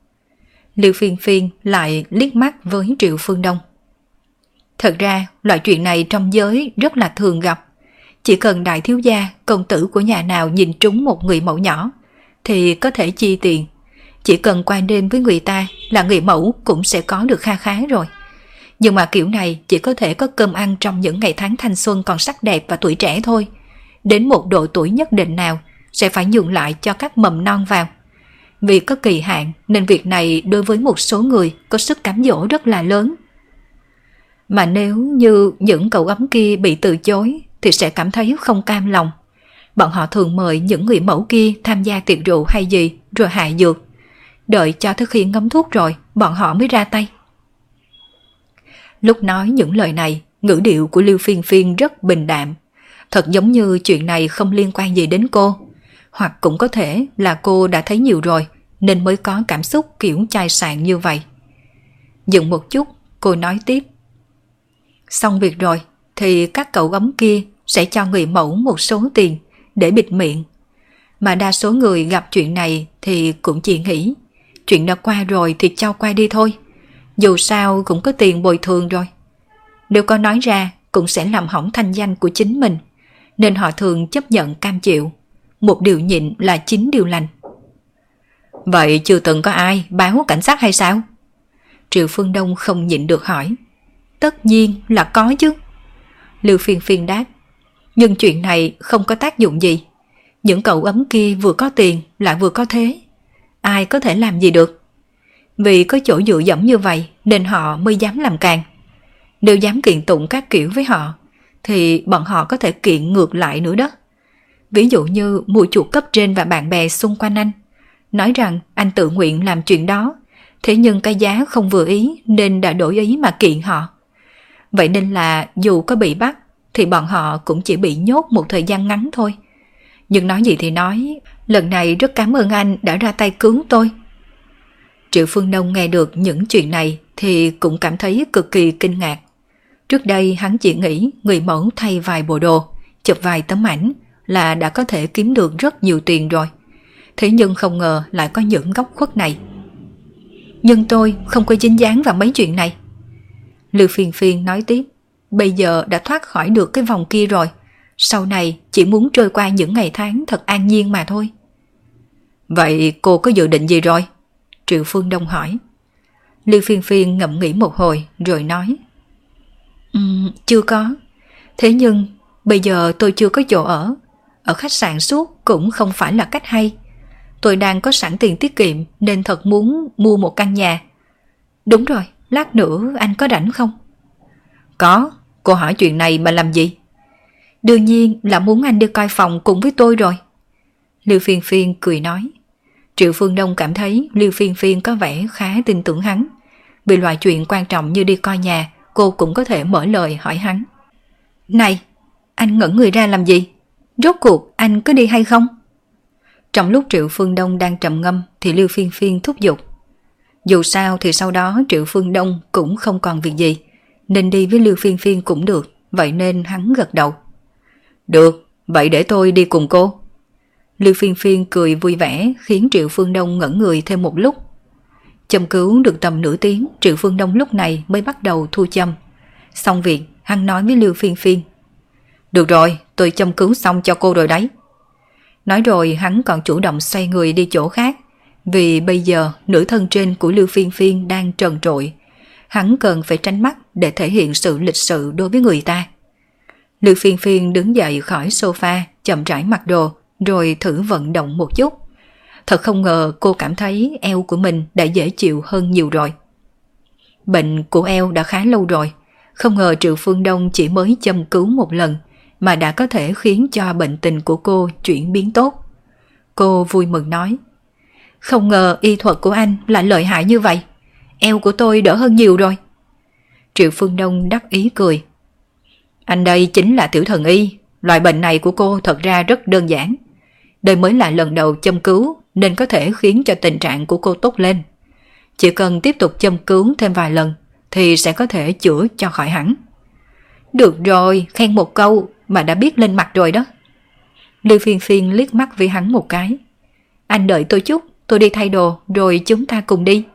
Lưu Phiên Phiên lại liếc mắt với Triệu Phương Đông. Thật ra loại chuyện này trong giới rất là thường gặp. Chỉ cần đại thiếu gia, công tử của nhà nào nhìn trúng một người mẫu nhỏ thì có thể chi tiền. Chỉ cần qua đêm với người ta là người mẫu cũng sẽ có được kha khá rồi. Nhưng mà kiểu này chỉ có thể có cơm ăn trong những ngày tháng thanh xuân còn sắc đẹp và tuổi trẻ thôi. Đến một độ tuổi nhất định nào sẽ phải nhường lại cho các mầm non vào. Vì có kỳ hạn nên việc này đối với một số người có sức cám dỗ rất là lớn. Mà nếu như những cậu ấm kia bị từ chối thì sẽ cảm thấy không cam lòng. Bọn họ thường mời những người mẫu kia tham gia tiệc rượu hay gì rồi hạ dược. Đợi cho tới khi ngấm thuốc rồi bọn họ mới ra tay. Lúc nói những lời này, ngữ điệu của Lưu Phiên Phiên rất bình đạm. Thật giống như chuyện này không liên quan gì đến cô. Hoặc cũng có thể là cô đã thấy nhiều rồi nên mới có cảm xúc kiểu chai sạn như vậy. Dừng một chút, cô nói tiếp. Xong việc rồi thì các cậu ấm kia sẽ cho người mẫu một số tiền để bịt miệng. Mà đa số người gặp chuyện này thì cũng chỉ nghĩ chuyện đã qua rồi thì cho qua đi thôi. Dù sao cũng có tiền bồi thường rồi. Nếu có nói ra cũng sẽ làm hỏng thanh danh của chính mình. Nên họ thường chấp nhận cam chịu. Một điều nhịn là 9 điều lành. Vậy chưa từng có ai báo cảnh sát hay sao? Triệu Phương Đông không nhịn được hỏi. Tất nhiên là có chứ. Lưu Phiên Phiên đáp. Nhưng chuyện này không có tác dụng gì. Những cậu ấm kia vừa có tiền lại vừa có thế. Ai có thể làm gì được. Vì có chỗ dựa dẫm như vậy nên họ mới dám làm càng. Nếu dám kiện tụng các kiểu với họ thì bọn họ có thể kiện ngược lại nữa đó. Ví dụ như mua chuộc cấp trên và bạn bè xung quanh anh. Nói rằng anh tự nguyện làm chuyện đó. Thế nhưng cái giá không vừa ý nên đã đổi ý mà kiện họ. Vậy nên là dù có bị bắt thì bọn họ cũng chỉ bị nhốt một thời gian ngắn thôi. Nhưng nói gì thì nói, lần này rất cảm ơn anh đã ra tay cứu tôi. Triệu Phương Đông nghe được những chuyện này thì cũng cảm thấy cực kỳ kinh ngạc. Trước đây hắn chỉ nghĩ người mẫu thay vài bộ đồ, chụp vài tấm ảnh là đã có thể kiếm được rất nhiều tiền rồi. Thế nhưng không ngờ lại có những góc khuất này. Nhưng tôi không có dính dáng vào mấy chuyện này. Lưu Phiên Phiên nói tiếp. Bây giờ đã thoát khỏi được cái vòng kia rồi. Sau này chỉ muốn trôi qua những ngày tháng thật an nhiên mà thôi. Vậy cô có dự định gì rồi? Triệu Phương Đông hỏi. Lưu Phiên Phiên ngẫm nghĩ một hồi rồi nói. Chưa có. Thế nhưng bây giờ tôi chưa có chỗ ở. Ở khách sạn suốt cũng không phải là cách hay. Tôi đang có sẵn tiền tiết kiệm nên thật muốn mua một căn nhà. Đúng rồi, lát nữa anh có rảnh không? Có, cô hỏi chuyện này mà làm gì? Đương nhiên là muốn anh đi coi phòng cùng với tôi rồi. Lưu Phiên Phiên cười nói. Triệu Phương Đông cảm thấy Lưu Phiên Phiên có vẻ khá tin tưởng hắn. Vì loại chuyện quan trọng như đi coi nhà, cô cũng có thể mở lời hỏi hắn. Này, anh ngẩn người ra làm gì? Rốt cuộc anh có đi hay không? Trong lúc Triệu Phương Đông đang trầm ngâm thì Lưu Phiên Phiên thúc giục. Dù sao thì sau đó Triệu Phương Đông cũng không còn việc gì, nên đi với Lưu Phiên Phiên cũng được, vậy nên hắn gật đầu. Được, vậy để tôi đi cùng cô. Lưu Phiên Phiên cười vui vẻ khiến Triệu Phương Đông ngẩn người thêm một lúc. Châm cứu được tầm nửa tiếng, Triệu Phương Đông lúc này mới bắt đầu thu châm. Xong việc, hắn nói với Lưu Phiên Phiên. Được rồi, tôi châm cứu xong cho cô rồi đấy. Nói rồi hắn còn chủ động xoay người đi chỗ khác, vì bây giờ nửa thân trên của Lưu Phiên Phiên đang trần trụi. Hắn cần phải tránh mắt để thể hiện sự lịch sự đối với người ta. Lưu Phiên Phiên đứng dậy khỏi sofa, chậm rãi mặc đồ, rồi thử vận động một chút. Thật không ngờ cô cảm thấy eo của mình đã dễ chịu hơn nhiều rồi. Bệnh của eo đã khá lâu rồi, không ngờ Triệu Phương Đông chỉ mới châm cứu một lần mà đã có thể khiến cho bệnh tình của cô chuyển biến tốt. Cô vui mừng nói, không ngờ y thuật của anh lại lợi hại như vậy, eo của tôi đỡ hơn nhiều rồi. Triệu Phương Đông đắc ý cười. Anh đây chính là tiểu thần y, loại bệnh này của cô thật ra rất đơn giản. Đây mới là lần đầu châm cứu nên có thể khiến cho tình trạng của cô tốt lên. Chỉ cần tiếp tục châm cứu thêm vài lần thì sẽ có thể chữa cho khỏi hẳn. Được rồi, khen một câu mà đã biết lên mặt rồi đó. Lưu Phiên Phiên liếc mắt với hắn một cái. Anh đợi tôi chút, tôi đi thay đồ rồi chúng ta cùng đi.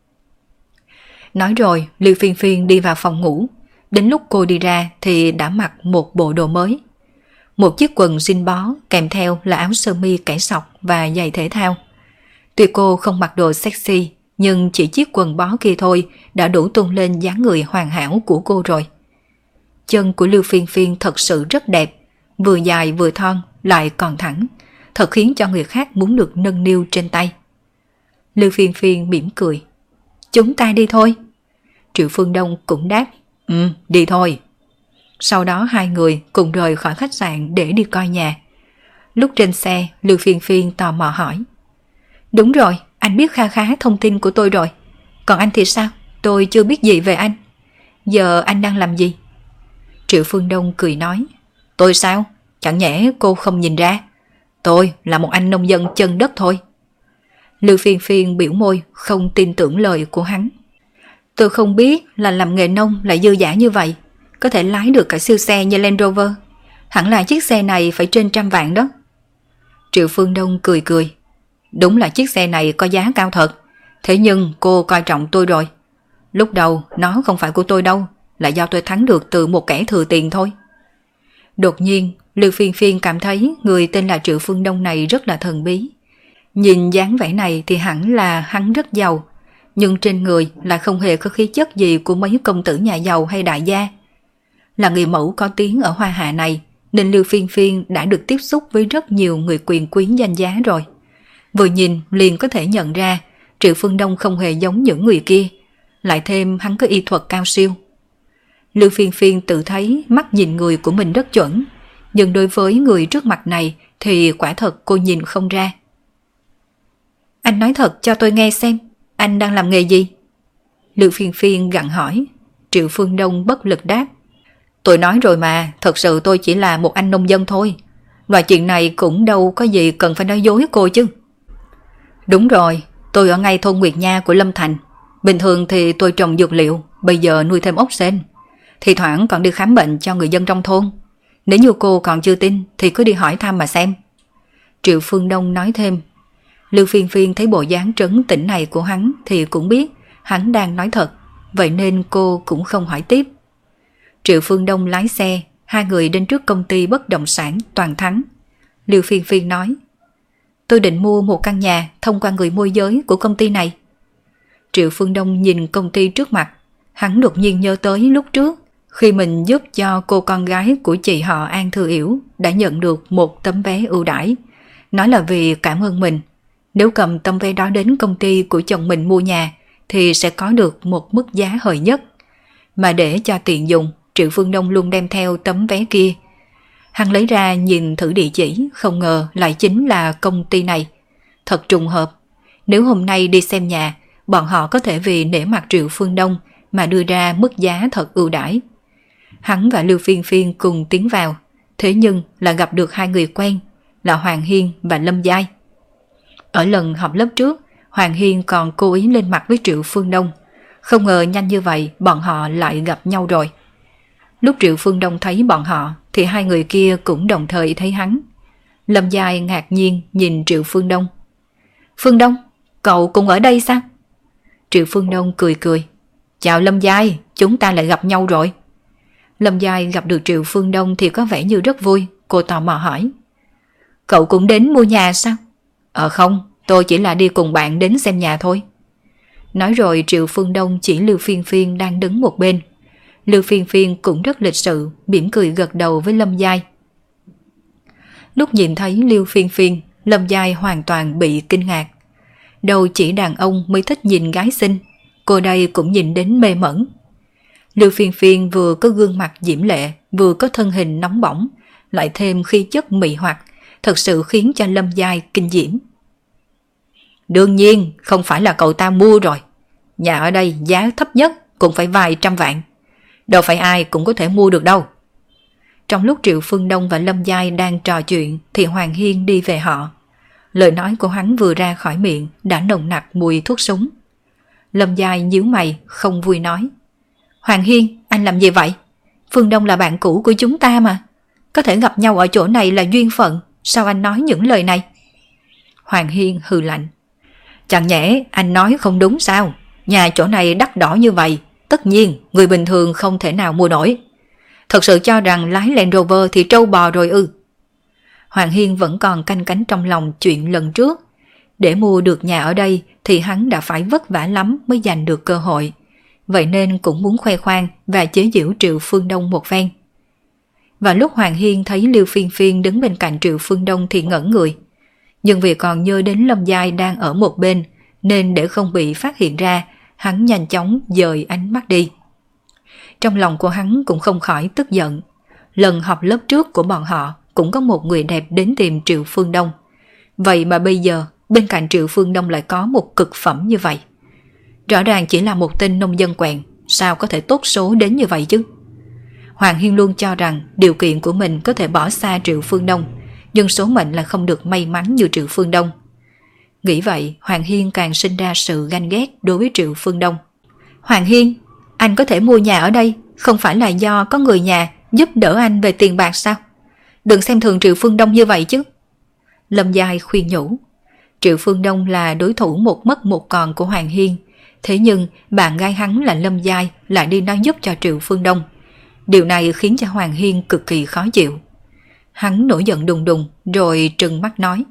Nói rồi, Lưu Phiên Phiên đi vào phòng ngủ. Đến lúc cô đi ra thì đã mặc một bộ đồ mới. Một chiếc quần jean bó kèm theo là áo sơ mi cải sọc và giày thể thao. Tuy cô không mặc đồ sexy, nhưng chỉ chiếc quần bó kia thôi đã đủ tôn lên dáng người hoàn hảo của cô rồi. Chân của Lưu Phiên Phiên thật sự rất đẹp, vừa dài vừa thon lại còn thẳng, thật khiến cho người khác muốn được nâng niu trên tay. Lưu Phiên Phiên mỉm cười. Chúng ta đi thôi. Triệu Phương Đông cũng đáp. Đi thôi. Sau đó hai người cùng rời khỏi khách sạn để đi coi nhà. Lúc trên xe, Lưu Phiên Phiên tò mò hỏi. Đúng rồi, anh biết kha khá thông tin của tôi rồi. Còn anh thì sao? Tôi chưa biết gì về anh. Giờ anh đang làm gì? Triệu Phương Đông cười nói. Tôi sao? Chẳng nhẽ cô không nhìn ra. Tôi là một anh nông dân chân đất thôi. Lưu Phiên Phiên biểu môi, không tin tưởng lời của hắn. Tôi không biết là làm nghề nông lại dư dả như vậy, có thể lái được cả siêu xe như Land Rover. Hẳn là chiếc xe này phải trên 100 vạn đó. Triệu Phương Đông cười cười. Đúng là chiếc xe này có giá cao thật. Thế nhưng cô coi trọng tôi rồi. Lúc đầu nó không phải của tôi đâu, là do tôi thắng được từ một kẻ thừa tiền thôi. Đột nhiên, Lưu Phiên Phiên cảm thấy người tên là Triệu Phương Đông này rất là thần bí. Nhìn dáng vẻ này thì hẳn là hắn rất giàu, nhưng trên người là không hề có khí chất gì của mấy công tử nhà giàu hay đại gia. Là người mẫu có tiếng ở Hoa Hạ này, nên Lưu Phiên Phiên đã được tiếp xúc với rất nhiều người quyền quý danh giá rồi. Vừa nhìn liền có thể nhận ra Triệu Phương Đông không hề giống những người kia, lại thêm hắn có y thuật cao siêu. Lưu Phiên Phiên tự thấy mắt nhìn người của mình rất chuẩn, nhưng đối với người trước mặt này thì quả thật cô nhìn không ra. Anh nói thật cho tôi nghe xem, anh đang làm nghề gì? Lưu Phiên Phiên gặng hỏi. Triệu Phương Đông bất lực đáp. Tôi nói rồi mà, thật sự tôi chỉ là một anh nông dân thôi. Loại chuyện này cũng đâu có gì cần phải nói dối cô chứ. Đúng rồi, tôi ở ngay thôn Nguyệt Nha của Lâm Thành. Bình thường thì tôi trồng dược liệu, bây giờ nuôi thêm ốc sên. Thì thoảng còn đi khám bệnh cho người dân trong thôn. Nếu như cô còn chưa tin thì cứ đi hỏi thăm mà xem. Triệu Phương Đông nói thêm. Lưu Phiên Phiên thấy bộ dáng trấn tĩnh này của hắn thì cũng biết hắn đang nói thật, vậy nên cô cũng không hỏi tiếp. Triệu Phương Đông lái xe, hai người đến trước công ty bất động sản Toàn Thắng. Lưu Phiên Phiên nói. Tôi định mua một căn nhà thông qua người môi giới của công ty này. Triệu Phương Đông nhìn công ty trước mặt, hắn đột nhiên nhớ tới lúc trước khi mình giúp cho cô con gái của chị họ An Thư Yểu đã nhận được một tấm vé ưu đãi, nói là vì cảm ơn mình. Nếu cầm tấm vé đó đến công ty của chồng mình mua nhà thì sẽ có được một mức giá hời nhất. Mà để cho tiện dùng, Triệu Phương Đông luôn đem theo tấm vé kia. Hắn lấy ra nhìn thử địa chỉ, không ngờ lại chính là công ty này. Thật trùng hợp, nếu hôm nay đi xem nhà, bọn họ có thể vì nể mặt Triệu Phương Đông mà đưa ra mức giá thật ưu đãi. Hắn và Lưu Phiên Phiên cùng tiến vào, thế nhưng là gặp được hai người quen là Hoàng Hiên và Lâm Giai. Ở lần họp lớp trước, Hoàng Hiên còn cố ý lên mặt với Triệu Phương Đông, không ngờ nhanh như vậy bọn họ lại gặp nhau rồi. Lúc Triệu Phương Đông thấy bọn họ thì hai người kia cũng đồng thời thấy hắn. Lâm Giai ngạc nhiên nhìn Triệu Phương Đông. Phương Đông, cậu cũng ở đây sao? Triệu Phương Đông cười cười. Chào Lâm Giai, chúng ta lại gặp nhau rồi. Lâm Giai gặp được Triệu Phương Đông thì có vẻ như rất vui, cô tò mò hỏi. Cậu cũng đến mua nhà sao? Không, tôi chỉ là đi cùng bạn đến xem nhà thôi. Nói rồi Triệu Phương Đông chỉ Lưu Phiên Phiên đang đứng một bên. Lưu Phiên Phiên cũng rất lịch sự, mỉm cười gật đầu với Lâm Giai. Lúc nhìn thấy Lưu Phiên Phiên, Lâm Giai hoàn toàn bị kinh ngạc. Đâu chỉ đàn ông mới thích nhìn gái xinh, cô đây cũng nhìn đến mê mẩn. Lưu Phiên Phiên vừa có gương mặt diễm lệ, vừa có thân hình nóng bỏng, lại thêm khí chất mị hoặc, thật sự khiến cho Lâm Giai kinh diễm. Đương nhiên không phải là cậu ta mua rồi. Nhà ở đây giá thấp nhất cũng phải vài trăm vạn. Đâu phải ai cũng có thể mua được đâu. Trong lúc Triệu Phương Đông và Lâm Giai đang trò chuyện thì Hoàng Hiên đi về họ. Lời nói của hắn vừa ra khỏi miệng đã nồng nặc mùi thuốc súng. Lâm Giai nhíu mày không vui nói. Hoàng Hiên, anh làm gì vậy? Phương Đông là bạn cũ của chúng ta mà. Có thể gặp nhau ở chỗ này là duyên phận. Sao anh nói những lời này? Hoàng Hiên hừ lạnh. Chẳng nhẽ anh nói không đúng sao? Nhà chỗ này đắt đỏ như vậy, tất nhiên người bình thường không thể nào mua nổi. Thật sự cho rằng lái Land Rover thì trâu bò rồi ư? Hoàng Hiên vẫn còn canh cánh trong lòng chuyện lần trước. Để mua được nhà ở đây thì hắn đã phải vất vả lắm mới giành được cơ hội. Vậy nên cũng muốn khoe khoang và chế giễu Triệu Phương Đông một phen. Và lúc Hoàng Hiên thấy Lưu Phiên Phiên đứng bên cạnh Triệu Phương Đông thì ngẩn người. Nhưng vì còn nhớ đến Lâm Giai đang ở một bên, nên để không bị phát hiện ra, hắn nhanh chóng dời ánh mắt đi. Trong lòng của hắn cũng không khỏi tức giận. Lần họp lớp trước của bọn họ cũng có một người đẹp đến tìm Triệu Phương Đông. Vậy mà bây giờ bên cạnh Triệu Phương Đông lại có một cực phẩm như vậy. Rõ ràng chỉ là một tên nông dân quèn, sao có thể tốt số đến như vậy chứ? Hoàng Hiên luôn cho rằng điều kiện của mình có thể bỏ xa Triệu Phương Đông, nhưng số mệnh là không được may mắn như Triệu Phương Đông. Nghĩ vậy, Hoàng Hiên càng sinh ra sự ganh ghét đối với Triệu Phương Đông. Hoàng Hiên, anh có thể mua nhà ở đây, không phải là do có người nhà giúp đỡ anh về tiền bạc sao? Đừng xem thường Triệu Phương Đông như vậy chứ. Lâm Giai khuyên nhủ. Triệu Phương Đông là đối thủ một mất một còn của Hoàng Hiên. Thế nhưng bạn gái hắn là Lâm Giai lại đi nói giúp cho Triệu Phương Đông. Điều này khiến cho Hoàng Hiên cực kỳ khó chịu. Hắn nổi giận đùng đùng rồi trừng mắt nói.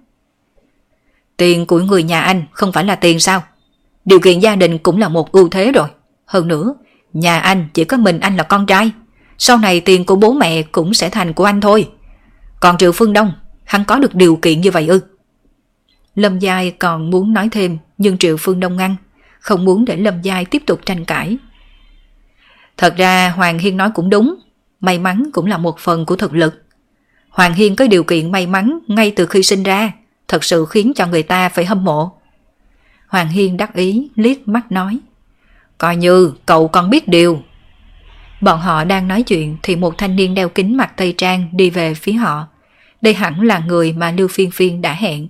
Tiền của người nhà anh không phải là tiền sao? Điều kiện gia đình cũng là một ưu thế rồi. Hơn nữa, nhà anh chỉ có mình anh là con trai. Sau này tiền của bố mẹ cũng sẽ thành của anh thôi. Còn Triệu Phương Đông, hắn có được điều kiện như vậy ư? Lâm Giai còn muốn nói thêm, nhưng Triệu Phương Đông ngăn, không muốn để Lâm Giai tiếp tục tranh cãi. Thật ra Hoàng Hiên nói cũng đúng, may mắn cũng là một phần của thực lực. Hoàng Hiên có điều kiện may mắn ngay từ khi sinh ra, thật sự khiến cho người ta phải hâm mộ. Hoàng Hiên đắc ý liếc mắt nói. Coi như cậu còn biết điều. Bọn họ đang nói chuyện thì một thanh niên đeo kính mặt tây trang đi về phía họ. Đây hẳn là người mà Lưu Phiên Phiên đã hẹn.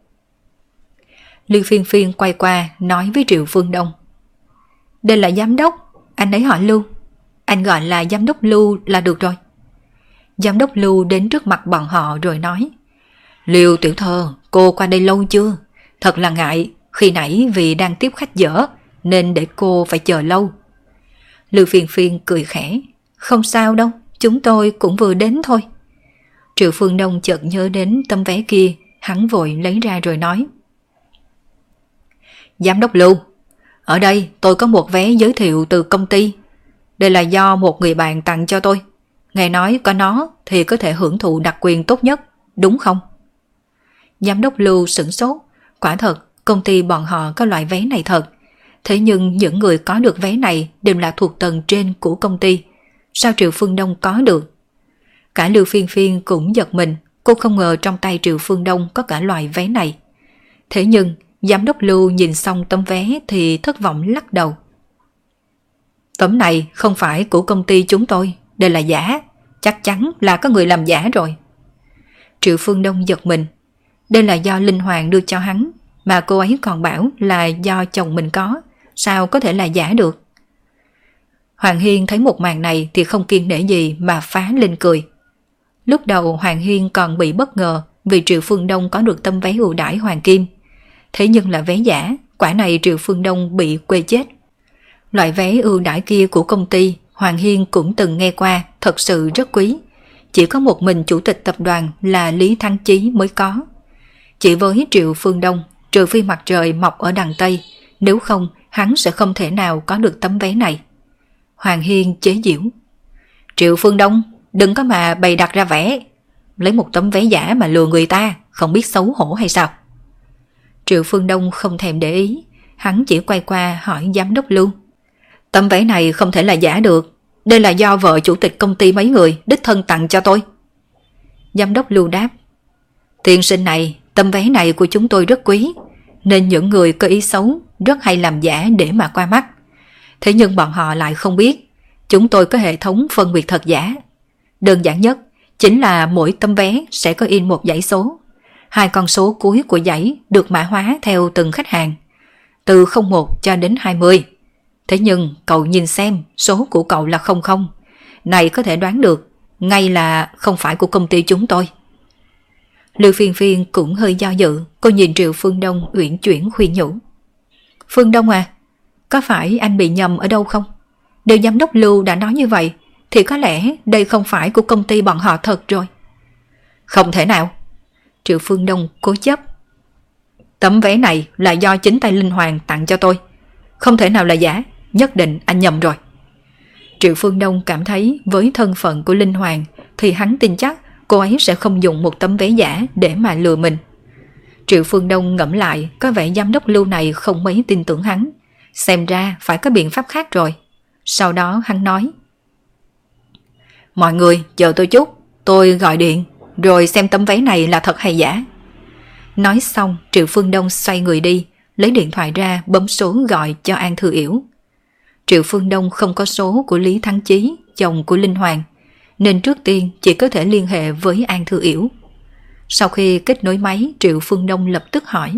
Lưu Phiên Phiên quay qua nói với Triệu Phương Đông. Đây là giám đốc, anh ấy họ Lưu. Anh gọi là giám đốc Lưu là được rồi. Giám đốc Lưu đến trước mặt bọn họ rồi nói. Lưu tiểu thơ, cô qua đây lâu chưa? Thật là ngại, khi nãy vì đang tiếp khách dở nên để cô phải chờ lâu. Lưu Phiên Phiên cười khẽ. Không sao đâu, chúng tôi cũng vừa đến thôi. Triệu Phương Đông chợt nhớ đến tấm vé kia, hắn vội lấy ra rồi nói. Giám đốc Lưu, ở đây tôi có một vé giới thiệu từ công ty. Đây là do một người bạn tặng cho tôi. Nghe nói có nó thì có thể hưởng thụ đặc quyền tốt nhất, đúng không? Giám đốc Lưu sửng sốt. Quả thật, công ty bọn họ có loại vé này thật. Thế nhưng những người có được vé này đều là thuộc tầng trên của công ty. Sao Triệu Phương Đông có được? Cả Lưu Phiên Phiên cũng giật mình. Cô không ngờ trong tay Triệu Phương Đông có cả loại vé này. Thế nhưng giám đốc Lưu nhìn xong tấm vé thì thất vọng lắc đầu. Tấm này không phải của công ty chúng tôi, đây là giả. chắc chắn là có người làm giả rồi. Triệu Phương Đông giật mình. Đây là do Linh Hoàng đưa cho hắn, mà cô ấy còn bảo là do chồng mình có, sao có thể là giả được. Hoàng Hiên thấy một màn này thì không kiêng nể gì mà phá lên cười. Lúc đầu Hoàng Hiên còn bị bất ngờ vì Triệu Phương Đông có được tấm vé ưu đãi hoàng kim. Thế nhưng là vé giả, quả này Triệu Phương Đông bị quê chết. Loại vé ưu đãi kia của công ty Hoàng Hiên cũng từng nghe qua, thật sự rất quý. Chỉ có một mình chủ tịch tập đoàn là Lý Thắng Chí mới có. Chỉ với Triệu Phương Đông, trừ phi mặt trời mọc ở đằng Tây, nếu không hắn sẽ không thể nào có được tấm vé này. Hoàng Hiên chế giễu. Triệu Phương Đông, đừng có mà bày đặt ra vẻ. Lấy một tấm vé giả mà lừa người ta, không biết xấu hổ hay sao? Triệu Phương Đông không thèm để ý, hắn chỉ quay qua hỏi giám đốc Lưu. Tấm vé này không thể là giả được, đây là do vợ chủ tịch công ty mấy người đích thân tặng cho tôi. Giám đốc Lưu đáp. Tiên sinh này, tấm vé này của chúng tôi rất quý, nên những người có ý xấu rất hay làm giả để mà qua mắt. Thế nhưng bọn họ lại không biết, chúng tôi có hệ thống phân biệt thật giả. Đơn giản nhất chính là mỗi tấm vé sẽ có in một dãy số. 2 con số cuối của dãy được mã hóa theo từng khách hàng, từ 01 cho đến 20. Thế nhưng cậu nhìn xem, số của cậu là 00. Này có thể đoán được ngay là không phải của công ty chúng tôi. Lưu Phiên Phiên cũng hơi do dự, cô nhìn Triệu Phương Đông uyển chuyển khuyên nhủ. Phương Đông à, có phải anh bị nhầm ở đâu không? Nếu giám đốc Lưu đã nói như vậy, thì có lẽ đây không phải của công ty bọn họ thật rồi. Không thể nào. Triệu Phương Đông cố chấp. Tấm vé này là do chính tay Linh Hoàng tặng cho tôi, không thể nào là giả, nhất định anh nhầm rồi. Triệu Phương Đông cảm thấy với thân phận của Linh Hoàng thì hắn tin chắc cô ấy sẽ không dùng một tấm vé giả để mà lừa mình. Triệu Phương Đông ngẫm lại, có vẻ giám đốc Lưu này không mấy tin tưởng hắn, xem ra phải có biện pháp khác rồi. Sau đó hắn nói. Mọi người chờ tôi chút, tôi gọi điện rồi xem tấm vé này là thật hay giả. Nói xong Triệu Phương Đông xoay người đi, lấy điện thoại ra bấm số gọi cho An Thư Yểu. Triệu Phương Đông không có số của Lý Thắng Chí, chồng của Linh Hoàng, nên trước tiên chỉ có thể liên hệ với An Thư Yểu. Sau khi kết nối máy, Triệu Phương Đông lập tức hỏi.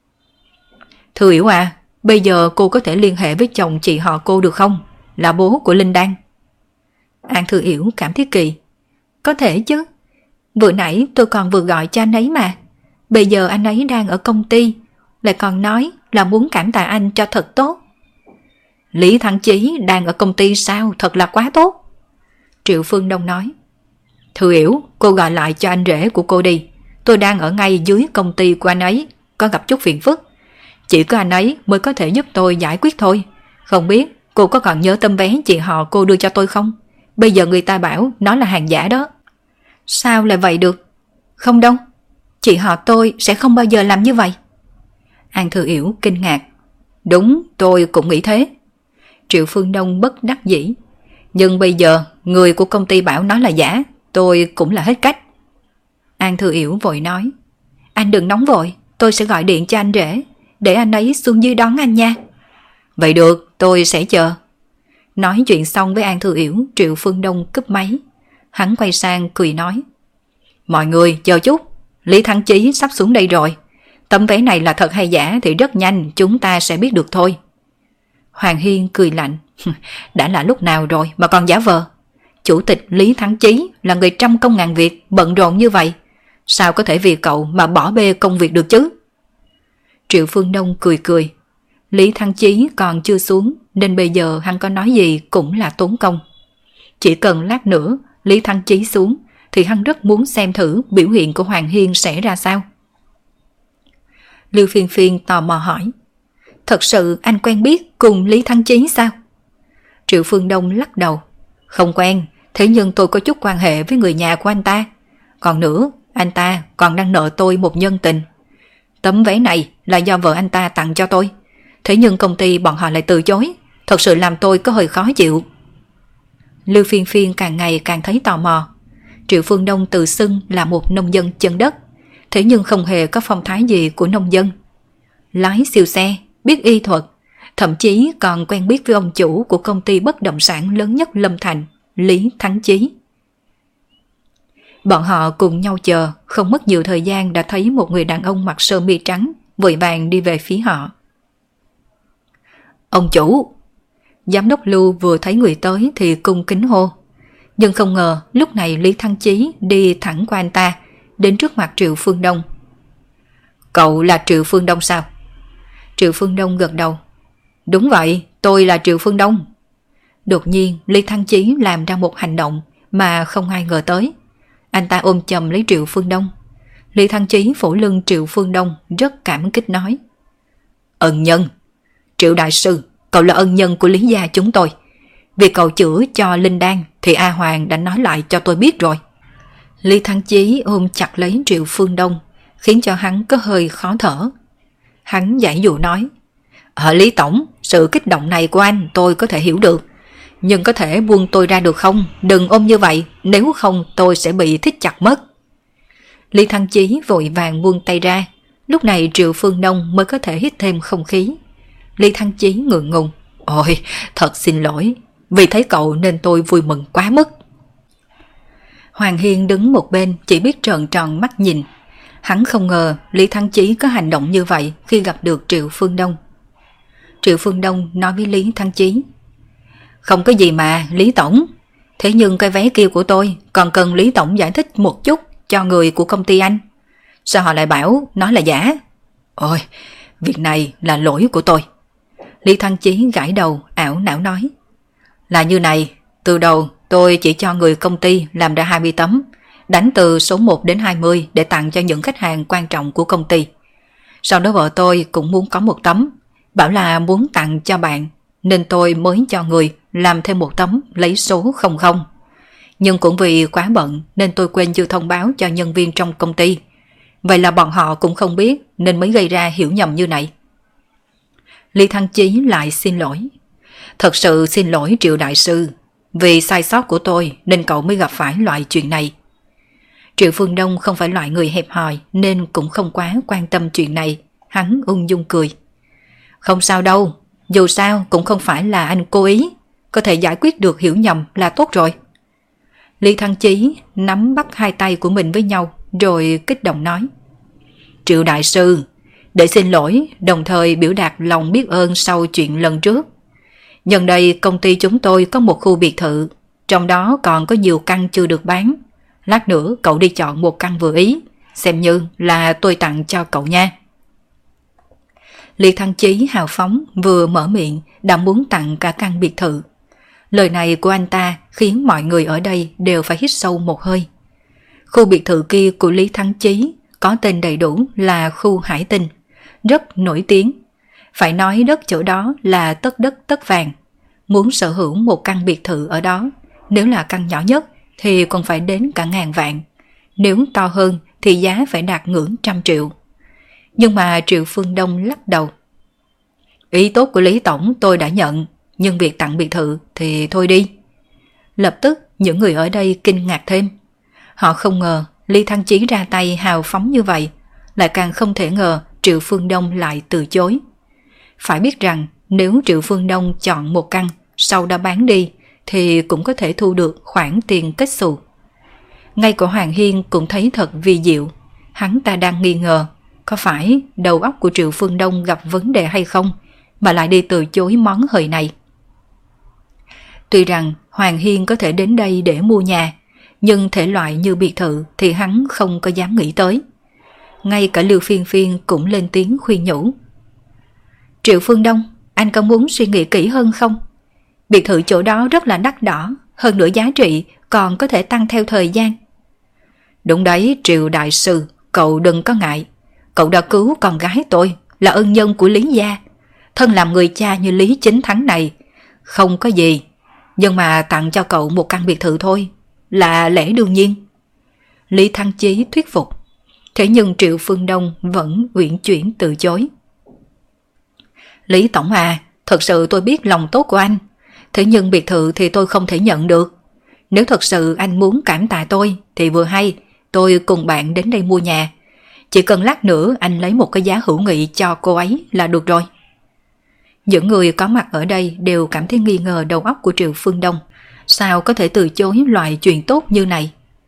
Thư Yểu à, bây giờ cô có thể liên hệ với chồng chị họ cô được không? Là bố của Linh Đan. An Thư Yểu cảm thấy kỳ. Có thể chứ, vừa nãy tôi còn vừa gọi cho anh ấy mà. Bây giờ anh ấy đang ở công ty, lại còn nói là muốn cảm tạ anh cho thật tốt. Lý Thắng Chí đang ở công ty sao? Thật là quá tốt. Triệu Phương Đông nói. Thư Yểu, cô gọi lại cho anh rể của cô đi. Tôi đang ở ngay dưới công ty của anh ấy, có gặp chút phiền phức. Chỉ có anh ấy mới có thể giúp tôi giải quyết thôi. Không biết cô có còn nhớ tấm vé chị họ cô đưa cho tôi không? Bây giờ người ta bảo nó là hàng giả đó. Sao lại vậy được? Không đâu, chị họ tôi sẽ không bao giờ làm như vậy. An Thư Yểu kinh ngạc. Đúng, tôi cũng nghĩ thế. Triệu Phương Đông bất đắc dĩ. Nhưng bây giờ người của công ty bảo nó là giả, tôi cũng là hết cách. An Thư Yểu vội nói. Anh đừng nóng vội, tôi sẽ gọi điện cho anh rể, để anh ấy xuống dưới đón anh nha. Vậy được, tôi sẽ chờ. Nói chuyện xong với An Thư Yểu, Triệu Phương Đông cúp máy. Hắn quay sang cười nói. Mọi người chờ chút, Lý Thắng Chí sắp xuống đây rồi. Tấm vé này là thật hay giả thì rất nhanh chúng ta sẽ biết được thôi. Hoàng Hiên cười lạnh. Đã là lúc nào rồi mà còn giả vờ? Chủ tịch Lý Thắng Chí là người trăm công ngàn việc, bận rộn như vậy, sao có thể vì cậu mà bỏ bê công việc được chứ? Triệu Phương Đông cười cười. Lý Thắng Chí còn chưa xuống, nên bây giờ hắn có nói gì cũng là tốn công. Chỉ cần lát nữa Lý Thắng Chí xuống thì hắn rất muốn xem thử biểu hiện của Hoàng Hiên sẽ ra sao. Lưu Phiên Phiên tò mò hỏi. Thật sự anh quen biết cùng Lý Thắng Chí sao? Triệu Phương Đông lắc đầu. Không quen, thế nhưng tôi có chút quan hệ với người nhà của anh ta. Còn nữa, anh ta còn đang nợ tôi một nhân tình. Tấm vé này là do vợ anh ta tặng cho tôi, thế nhưng công ty bọn họ lại từ chối, thật sự làm tôi có hơi khó chịu. Lưu Phiên Phiên càng ngày càng thấy tò mò. Triệu Phương Đông tự xưng là một nông dân chân đất, thế nhưng không hề có phong thái gì của nông dân. Lái siêu xe, biết y thuật, thậm chí còn quen biết với ông chủ của công ty bất động sản lớn nhất Lâm Thành, Lý Thắng Chí. Bọn họ cùng nhau chờ, không mất nhiều thời gian đã thấy một người đàn ông mặc sơ mi trắng vội vàng đi về phía họ. Ông chủ! Giám đốc Lưu vừa thấy người tới thì cung kính hô. Nhưng không ngờ lúc này Lý Thăng Chí đi thẳng qua anh ta, đến trước mặt Triệu Phương Đông. Cậu là Triệu Phương Đông sao? Triệu Phương Đông gật đầu. Đúng vậy, tôi là Triệu Phương Đông. Đột nhiên Lý Thăng Chí làm ra một hành động mà không ai ngờ tới. Anh ta ôm chầm lấy Triệu Phương Đông. Lý Thăng Chí phủ lưng Triệu Phương Đông rất cảm kích nói. Ân nhân! Triệu đại sư, cậu là ân nhân của Lý gia chúng tôi. Việc cậu chữa cho Linh Đan thì A Hoàng đã nói lại cho tôi biết rồi. Lý Thăng Chí ôm chặt lấy Triệu Phương Đông, khiến cho hắn có hơi khó thở. Hắn giải dụ nói. Lý Tổng, sự kích động này của anh tôi có thể hiểu được. Nhưng có thể buông tôi ra được không? Đừng ôm như vậy, nếu không tôi sẽ bị thít chặt mất. Lý Thăng Chí vội vàng buông tay ra. Lúc này Triệu Phương Đông mới có thể hít thêm không khí. Lý Thăng Chí ngượng ngùng. Ôi, thật xin lỗi. Vì thấy cậu nên tôi vui mừng quá mức. Hoàng Hiên đứng một bên chỉ biết trợn tròn mắt nhìn. Hắn không ngờ Lý Thăng Chí có hành động như vậy khi gặp được Triệu Phương Đông. Triệu Phương Đông nói với Lý Thăng Chí. Không có gì mà, Lý Tổng. Thế nhưng cái vé kia của tôi còn cần Lý Tổng giải thích một chút cho người của công ty anh. Sao họ lại bảo nó là giả? Ôi, việc này là lỗi của tôi. Lý Thăng Chí gãi đầu ảo não nói. Là như này, từ đầu tôi chỉ cho người công ty làm ra 20 tấm, đánh từ số 1 đến 20 để tặng cho những khách hàng quan trọng của công ty. Sau đó vợ tôi cũng muốn có một tấm, bảo là muốn tặng cho bạn, nên tôi mới cho người làm thêm một tấm lấy số 00. Nhưng cũng vì quá bận nên tôi quên chưa thông báo cho nhân viên trong công ty. Vậy là bọn họ cũng không biết nên mới gây ra hiểu nhầm như này. Lý Thăng Chí lại xin lỗi. Thật sự xin lỗi Triệu đại sư. Vì sai sót của tôi nên cậu mới gặp phải loại chuyện này. Triệu Phương Đông không phải loại người hẹp hòi nên cũng không quá quan tâm chuyện này. Hắn ung dung cười. Không sao đâu, dù sao cũng không phải là anh cố ý. Có thể giải quyết được hiểu nhầm là tốt rồi. Lý Thăng Chí nắm bắt hai tay của mình với nhau rồi kích động nói. Triệu đại sư, để xin lỗi đồng thời biểu đạt lòng biết ơn sau chuyện lần trước. Gần đây công ty chúng tôi có một khu biệt thự, trong đó còn có nhiều căn chưa được bán. Lát nữa cậu đi chọn một căn vừa ý, xem như là tôi tặng cho cậu nha. Lý Thăng Chí hào phóng vừa mở miệng đã muốn tặng cả căn biệt thự. Lời này của anh ta khiến mọi người ở đây đều phải hít sâu một hơi. Khu biệt thự kia của Lý Thăng Chí có tên đầy đủ là khu Hải Tinh, rất nổi tiếng. Phải nói đất chỗ đó là tất đất tất vàng. Muốn sở hữu một căn biệt thự ở đó, nếu là căn nhỏ nhất thì còn phải đến cả ngàn vạn. Nếu to hơn thì giá phải đạt ngưỡng 100 triệu. Nhưng mà Triệu Phương Đông lắc đầu. Ý tốt của Lý Tổng tôi đã nhận, nhưng việc tặng biệt thự thì thôi đi. Lập tức những người ở đây kinh ngạc thêm. Họ không ngờ Lý Thăng Chí ra tay hào phóng như vậy, lại càng không thể ngờ Triệu Phương Đông lại từ chối. Phải biết rằng nếu Triệu Phương Đông chọn một căn sau đó bán đi thì cũng có thể thu được khoản tiền kết xù. Ngay cả Hoàng Hiên cũng thấy thật vi diệu. Hắn ta đang nghi ngờ có phải đầu óc của Triệu Phương Đông gặp vấn đề hay không mà lại đi từ chối món hời này. Tuy rằng Hoàng Hiên có thể đến đây để mua nhà, nhưng thể loại như biệt thự thì hắn không có dám nghĩ tới. Ngay cả Lưu Phiên Phiên cũng lên tiếng khuyên nhủ. Triệu Phương Đông, anh có muốn suy nghĩ kỹ hơn không? Biệt thự chỗ đó rất là đắt đỏ, hơn nữa giá trị còn có thể tăng theo thời gian. Đúng đấy Triệu đại sư, cậu đừng có ngại. Cậu đã cứu con gái tôi, là ân nhân của Lý gia. Thân làm người cha như Lý Chính Thắng này, không có gì. Nhưng mà tặng cho cậu một căn biệt thự thôi, là lẽ đương nhiên. Lý Thăng Chí thuyết phục. Thế nhưng Triệu Phương Đông vẫn uyển chuyển từ chối. Lý Tổng à, thật sự tôi biết lòng tốt của anh. Thế nhưng biệt thự thì tôi không thể nhận được. Nếu thật sự anh muốn cảm tạ tôi thì vừa hay tôi cùng bạn đến đây mua nhà. Chỉ cần lát nữa anh lấy một cái giá hữu nghị cho cô ấy là được rồi. Những người có mặt ở đây đều cảm thấy nghi ngờ đầu óc của Triệu Phương Đông. Sao có thể từ chối loại chuyện tốt như này?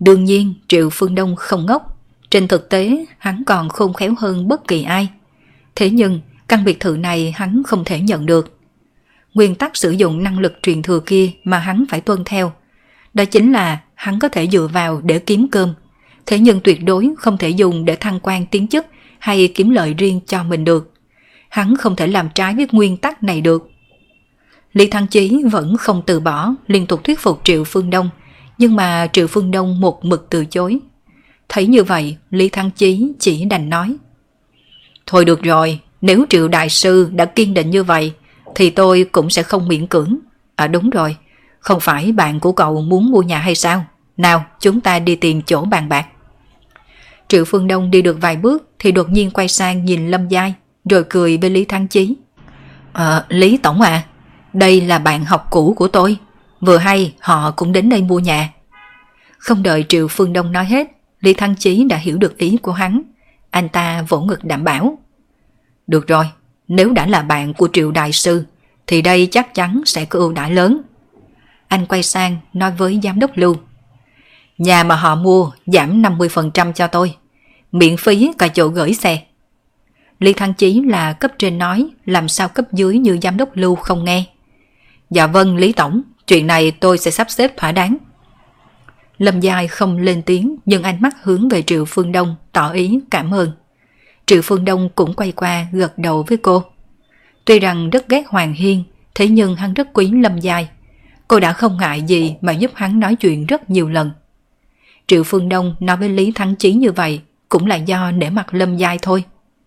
Đương nhiên Triệu Phương Đông không ngốc, trên thực tế hắn còn khôn khéo hơn bất kỳ ai. Thế nhưng căn biệt thự này hắn không thể nhận được. Nguyên tắc sử dụng năng lực truyền thừa kia mà hắn phải tuân theo, đó chính là hắn có thể dựa vào để kiếm cơm, thế nhưng tuyệt đối không thể dùng để thăng quan tiến chức hay kiếm lợi riêng cho mình được. Hắn không thể làm trái với nguyên tắc này được. Lý Thăng Chí vẫn không từ bỏ, liên tục thuyết phục Triệu Phương Đông, nhưng mà Triệu Phương Đông một mực từ chối. Thấy như vậy, Lý Thăng Chí chỉ đành nói: thôi được rồi, nếu Triệu Đại Sư đã kiên định như vậy, thì tôi cũng sẽ không miễn cưỡng. À đúng rồi, không phải bạn của cậu muốn mua nhà hay sao? Nào, chúng ta đi tìm chỗ bàn bạc. Triệu Phương Đông đi được vài bước thì đột nhiên quay sang nhìn Lâm Giai, rồi cười với Lý Thăng Chí. Lý Tổng à, đây là bạn học cũ của tôi, vừa hay họ cũng đến đây mua nhà. Không đợi Triệu Phương Đông nói hết, Lý Thăng Chí đã hiểu được ý của hắn. Anh ta vỗ ngực đảm bảo: được rồi, nếu đã là bạn của Triệu Đại Sư thì đây chắc chắn sẽ có ưu đãi lớn. Anh quay sang nói với giám đốc Lưu: nhà mà họ mua giảm 50% cho tôi, miễn phí cả chỗ gửi xe. Lý Thăng Chí là cấp trên nói, làm sao cấp dưới như giám đốc Lưu không nghe. Dạ vâng Lý Tổng, chuyện này tôi sẽ sắp xếp thỏa đáng. Lâm Giai không lên tiếng, nhưng ánh mắt hướng về Triệu Phương Đông tỏ ý cảm ơn. Triệu Phương Đông cũng quay qua gật đầu với cô. Tuy rằng rất ghét Hoàng Hiên, thế nhưng hắn rất quý Lâm Giai. Cô đã không ngại gì mà giúp hắn nói chuyện rất nhiều lần. Triệu Phương Đông nói với Lý Thăng Chí như vậy cũng là do nể mặt Lâm Giai thôi.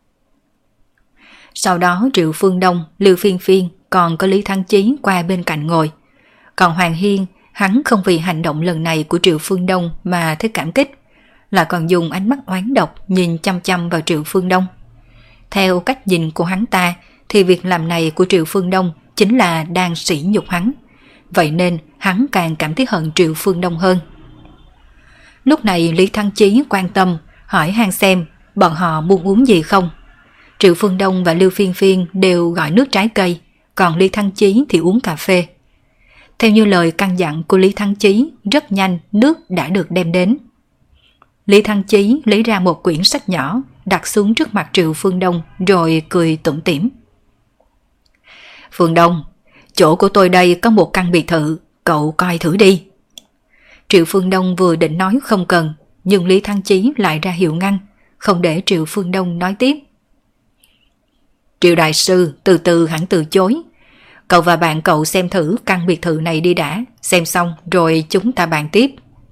Sau đó Triệu Phương Đông, Lưu Phiên Phiên còn có Lý Thăng Chí qua bên cạnh ngồi. Còn Hoàng Hiên, hắn không vì hành động lần này của Triệu Phương Đông mà thấy cảm kích, là còn dùng ánh mắt oán độc nhìn chăm chăm vào Triệu Phương Đông. Theo cách nhìn của hắn ta thì việc làm này của Triệu Phương Đông chính là đang sỉ nhục hắn. Vậy nên hắn càng cảm thấy hận Triệu Phương Đông hơn. Lúc này Lý Thăng Chí quan tâm hỏi han xem bọn họ muốn uống gì không. Triệu Phương Đông và Lưu Phiên Phiên đều gọi nước trái cây, còn Lý Thăng Chí thì uống cà phê. Theo như lời căn dặn của Lý Thăng Chí, rất nhanh nước đã được đem đến. Lý Thăng Chí lấy ra một quyển sách nhỏ, đặt xuống trước mặt Triệu Phương Đông rồi cười tủm tỉm. Phương Đông, chỗ của tôi đây có một căn biệt thự, cậu coi thử đi. Triệu Phương Đông vừa định nói không cần, nhưng Lý Thăng Chí lại ra hiệu ngăn, không để Triệu Phương Đông nói tiếp. Triệu Đại Sư từ từ hẳn từ chối. Cậu và bạn cậu xem thử căn biệt thự này đi đã, xem xong rồi chúng ta bàn tiếp.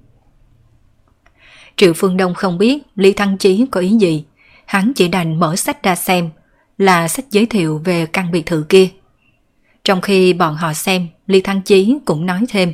Triệu Phương Đông không biết Lý Thăng Chí có ý gì, hắn chỉ đành mở sách ra xem, là sách giới thiệu về căn biệt thự kia. Trong khi bọn họ xem, Lý Thăng Chí cũng nói thêm.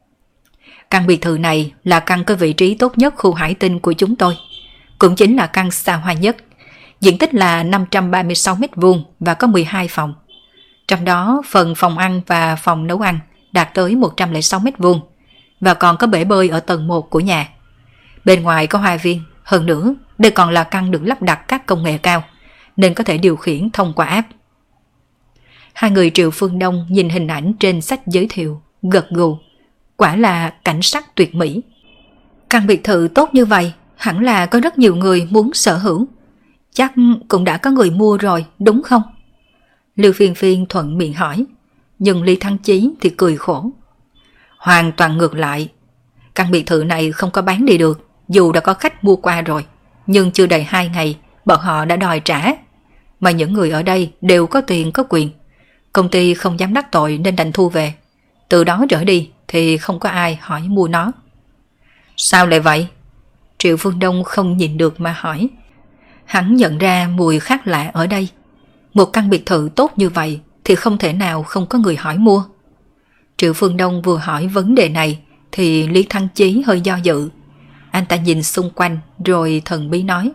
Căn biệt thự này là căn có vị trí tốt nhất khu Hải Tinh của chúng tôi, cũng chính là căn xa hoa nhất. Diện tích là 536 m² và có 12 phòng. Trong đó phần phòng ăn và phòng nấu ăn đạt tới 106 m², và còn có bể bơi ở tầng 1 của nhà. Bên ngoài có hoa viên, hơn nữa đây còn là căn được lắp đặt các công nghệ cao, nên có thể điều khiển thông qua app. Hai người Triệu Phương Đông nhìn hình ảnh trên sách giới thiệu, gật gù. Quả là cảnh sắc tuyệt mỹ. Căn biệt thự tốt như vậy, hẳn là có rất nhiều người muốn sở hữu. Chắc cũng đã có người mua rồi, đúng không? Lưu Phiên Phiên thuận miệng hỏi, nhưng Lý Thăng Chí thì cười khổ. Hoàn toàn ngược lại. Căn biệt thự này không có bán đi được, dù đã có khách mua qua rồi, nhưng chưa đầy 2 ngày, bọn họ đã đòi trả. Mà những người ở đây đều có tiền có quyền. Công ty không dám đắc tội nên đành thu về. Từ đó trở đi thì không có ai hỏi mua nó. Sao lại vậy? Triệu Phương Đông không nhìn được mà hỏi. Hắn nhận ra mùi khác lạ ở đây. Một căn biệt thự tốt như vậy thì không thể nào không có người hỏi mua. Triệu Phương Đông vừa hỏi vấn đề này thì Lý Thăng Chí hơi do dự. Anh ta nhìn xung quanh rồi thần bí nói.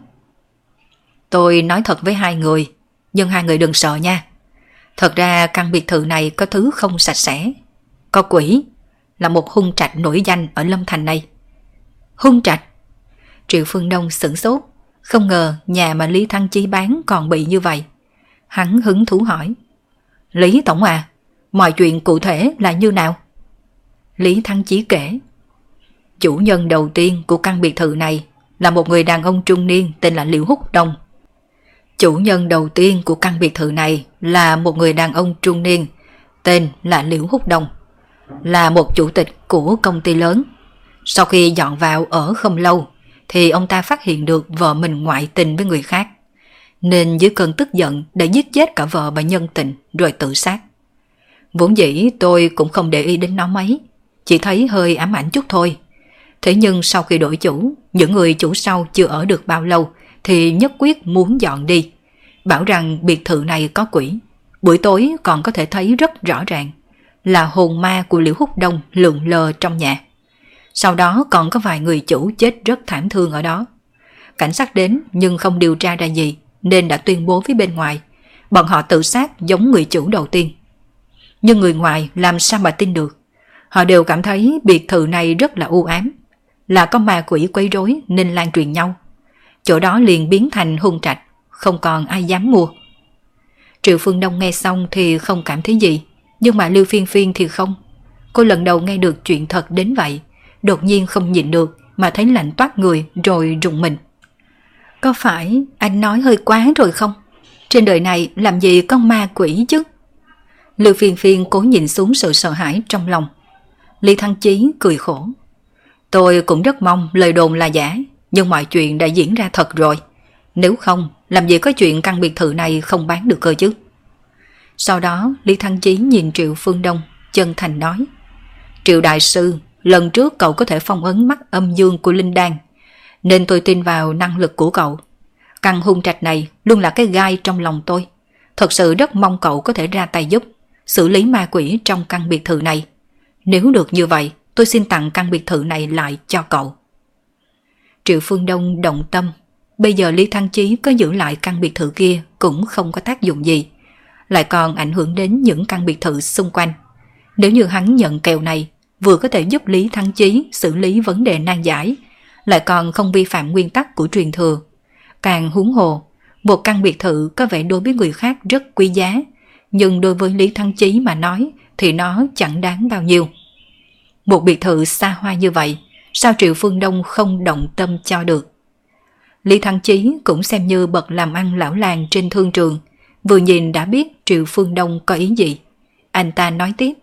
Tôi nói thật với hai người, nhưng hai người đừng sợ nha. Thật ra căn biệt thự này có thứ không sạch sẽ. Có quỷ, là một hung trạch nổi danh ở Lâm Thành này. Hung trạch? Triệu Phương Đông sửng sốt, không ngờ nhà mà Lý Thăng Chí bán còn bị như vậy. Hắn hứng thú hỏi. Lý Tổng à, mọi chuyện cụ thể là như nào? Lý Thăng Chí kể. chủ nhân đầu tiên của căn biệt thự này là một người đàn ông trung niên tên là Liễu Húc Đông. Chủ nhân đầu tiên của căn biệt thự này là một người đàn ông trung niên tên là Liễu Húc Đông, là một chủ tịch của công ty lớn. Sau khi dọn vào ở không lâu thì ông ta phát hiện được vợ mình ngoại tình với người khác, nên dưới cơn tức giận đã giết chết cả vợ và nhân tình rồi tự sát. Vốn dĩ tôi cũng không để ý đến nó mấy, chỉ thấy hơi ám ảnh chút thôi. Thế nhưng sau khi đổi chủ, những người chủ sau chưa ở được bao lâu thì nhất quyết muốn dọn đi, bảo rằng biệt thự này có quỷ. Buổi tối còn có thể thấy rất rõ ràng là hồn ma của Liễu Húc Đông lượn lờ trong nhà. Sau đó còn có vài người chủ chết rất thảm thương ở đó. Cảnh sát đến nhưng không điều tra ra gì, nên đã tuyên bố với bên ngoài bọn họ tự sát giống người chủ đầu tiên. Nhưng người ngoài làm sao mà tin được? Họ đều cảm thấy biệt thự này rất là u ám, là có ma quỷ quấy rối nên lan truyền nhau. Chỗ đó liền biến thành hung trạch, không còn ai dám mua. Triệu Phương Đông nghe xong thì không cảm thấy gì, nhưng mà Lưu Phiên Phiên thì không. Cô lần đầu nghe được chuyện thật đến vậy, đột nhiên không nhịn được mà thấy lạnh toát người rồi rùng mình. Có phải anh nói hơi quá rồi không? Trên đời này làm gì có ma quỷ chứ? Lưu Phiên Phiên cố nhìn xuống sự sợ hãi trong lòng. Lý Thăng Chí cười khổ. Tôi cũng rất mong lời đồn là giả, nhưng mọi chuyện đã diễn ra thật rồi. Nếu không, làm gì có chuyện căn biệt thự này không bán được cơ chứ? Sau đó Lý Thăng Chí nhìn Triệu Phương Đông, chân thành nói. Triệu đại sư, lần trước cậu có thể phong ấn mắt âm dương của Linh Đan, nên tôi tin vào năng lực của cậu. Căn hung trạch này luôn là cái gai trong lòng tôi. Thật sự rất mong cậu có thể ra tay giúp xử lý ma quỷ trong căn biệt thự này. Nếu được như vậy, tôi xin tặng căn biệt thự này lại cho cậu. Triệu Phương Đông động tâm. Bây giờ Lý Thăng Chí có giữ lại căn biệt thự kia cũng không có tác dụng gì, lại còn ảnh hưởng đến những căn biệt thự xung quanh. Nếu như hắn nhận kèo này, vừa có thể giúp Lý Thăng Chí xử lý vấn đề nan giải, lại còn không vi phạm nguyên tắc của truyền thừa. Càng huống hồ, một căn biệt thự có vẻ đối với người khác rất quý giá, nhưng đối với Lý Thăng Chí mà nói thì nó chẳng đáng bao nhiêu. Một biệt thự xa hoa như vậy, sao Triệu Phương Đông không động tâm cho được? Lý Thăng Chí cũng xem như bậc làm ăn lão làng trên thương trường, vừa nhìn đã biết Triệu Phương Đông có ý gì. Anh ta nói tiếp.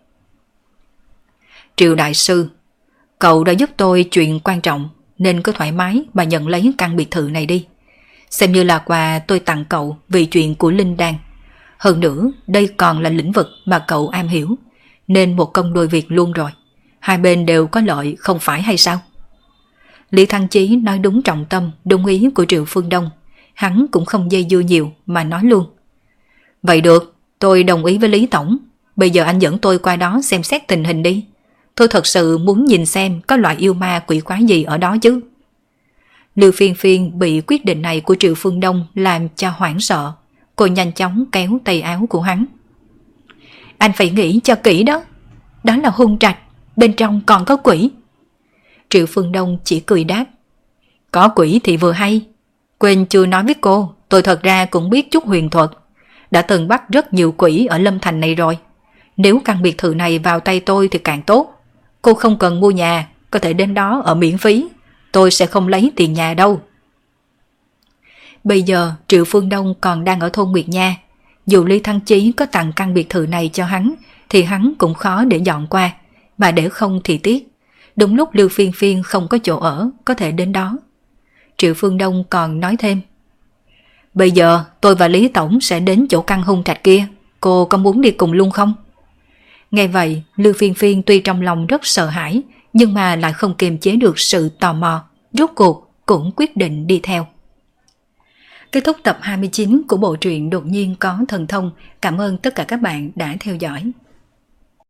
Triệu đại sư, cậu đã giúp tôi chuyện quan trọng, nên cứ thoải mái mà nhận lấy căn biệt thự này đi. Xem như là quà tôi tặng cậu vì chuyện của Linh Đan. Hơn nữa, đây còn là lĩnh vực mà cậu am hiểu, nên một công đôi việc luôn rồi. Hai bên đều có lợi, không phải hay sao? Lý Thăng Chí nói đúng trọng tâm, đúng ý của Triệu Phương Đông. Hắn cũng không dây dưa nhiều mà nói luôn. Vậy được, tôi đồng ý với Lý Tổng. Bây giờ anh dẫn tôi qua đó xem xét tình hình đi. Tôi thật sự muốn nhìn xem có loại yêu ma quỷ quái gì ở đó chứ. Lưu Phiên Phiên bị quyết định này của Triệu Phương Đông làm cho hoảng sợ. Cô nhanh chóng kéo tay áo của hắn. Anh phải nghĩ cho kỹ đó. Đó là hung trạch, bên trong còn có quỷ. Triệu Phương Đông chỉ cười đáp. Có quỷ thì vừa hay. Quên chưa nói với cô, tôi thật ra cũng biết chút huyền thuật. Đã từng bắt rất nhiều quỷ ở Lâm Thành này rồi. Nếu căn biệt thự này vào tay tôi thì càng tốt. Cô không cần mua nhà, có thể đến đó ở miễn phí. Tôi sẽ không lấy tiền nhà đâu. Bây giờ Triệu Phương Đông còn đang ở thôn Nguyệt Nha. Dù Lý Thăng Chí có tặng căn biệt thự này cho hắn thì hắn cũng khó để dọn qua, mà để không thì tiếc. Đúng lúc Lưu Phiên Phiên không có chỗ ở, có thể đến đó. Triệu Phương Đông còn nói thêm. Bây giờ tôi và Lý Tổng sẽ đến chỗ căn hung trạch kia. Cô có muốn đi cùng luôn không? Nghe vậy, Lưu Phiên Phiên tuy trong lòng rất sợ hãi, nhưng mà lại không kiềm chế được sự tò mò. Rốt cuộc cũng quyết định đi theo. Kết thúc tập 29 của bộ truyện Đột nhiên có thần thông. Cảm ơn tất cả các bạn đã theo dõi.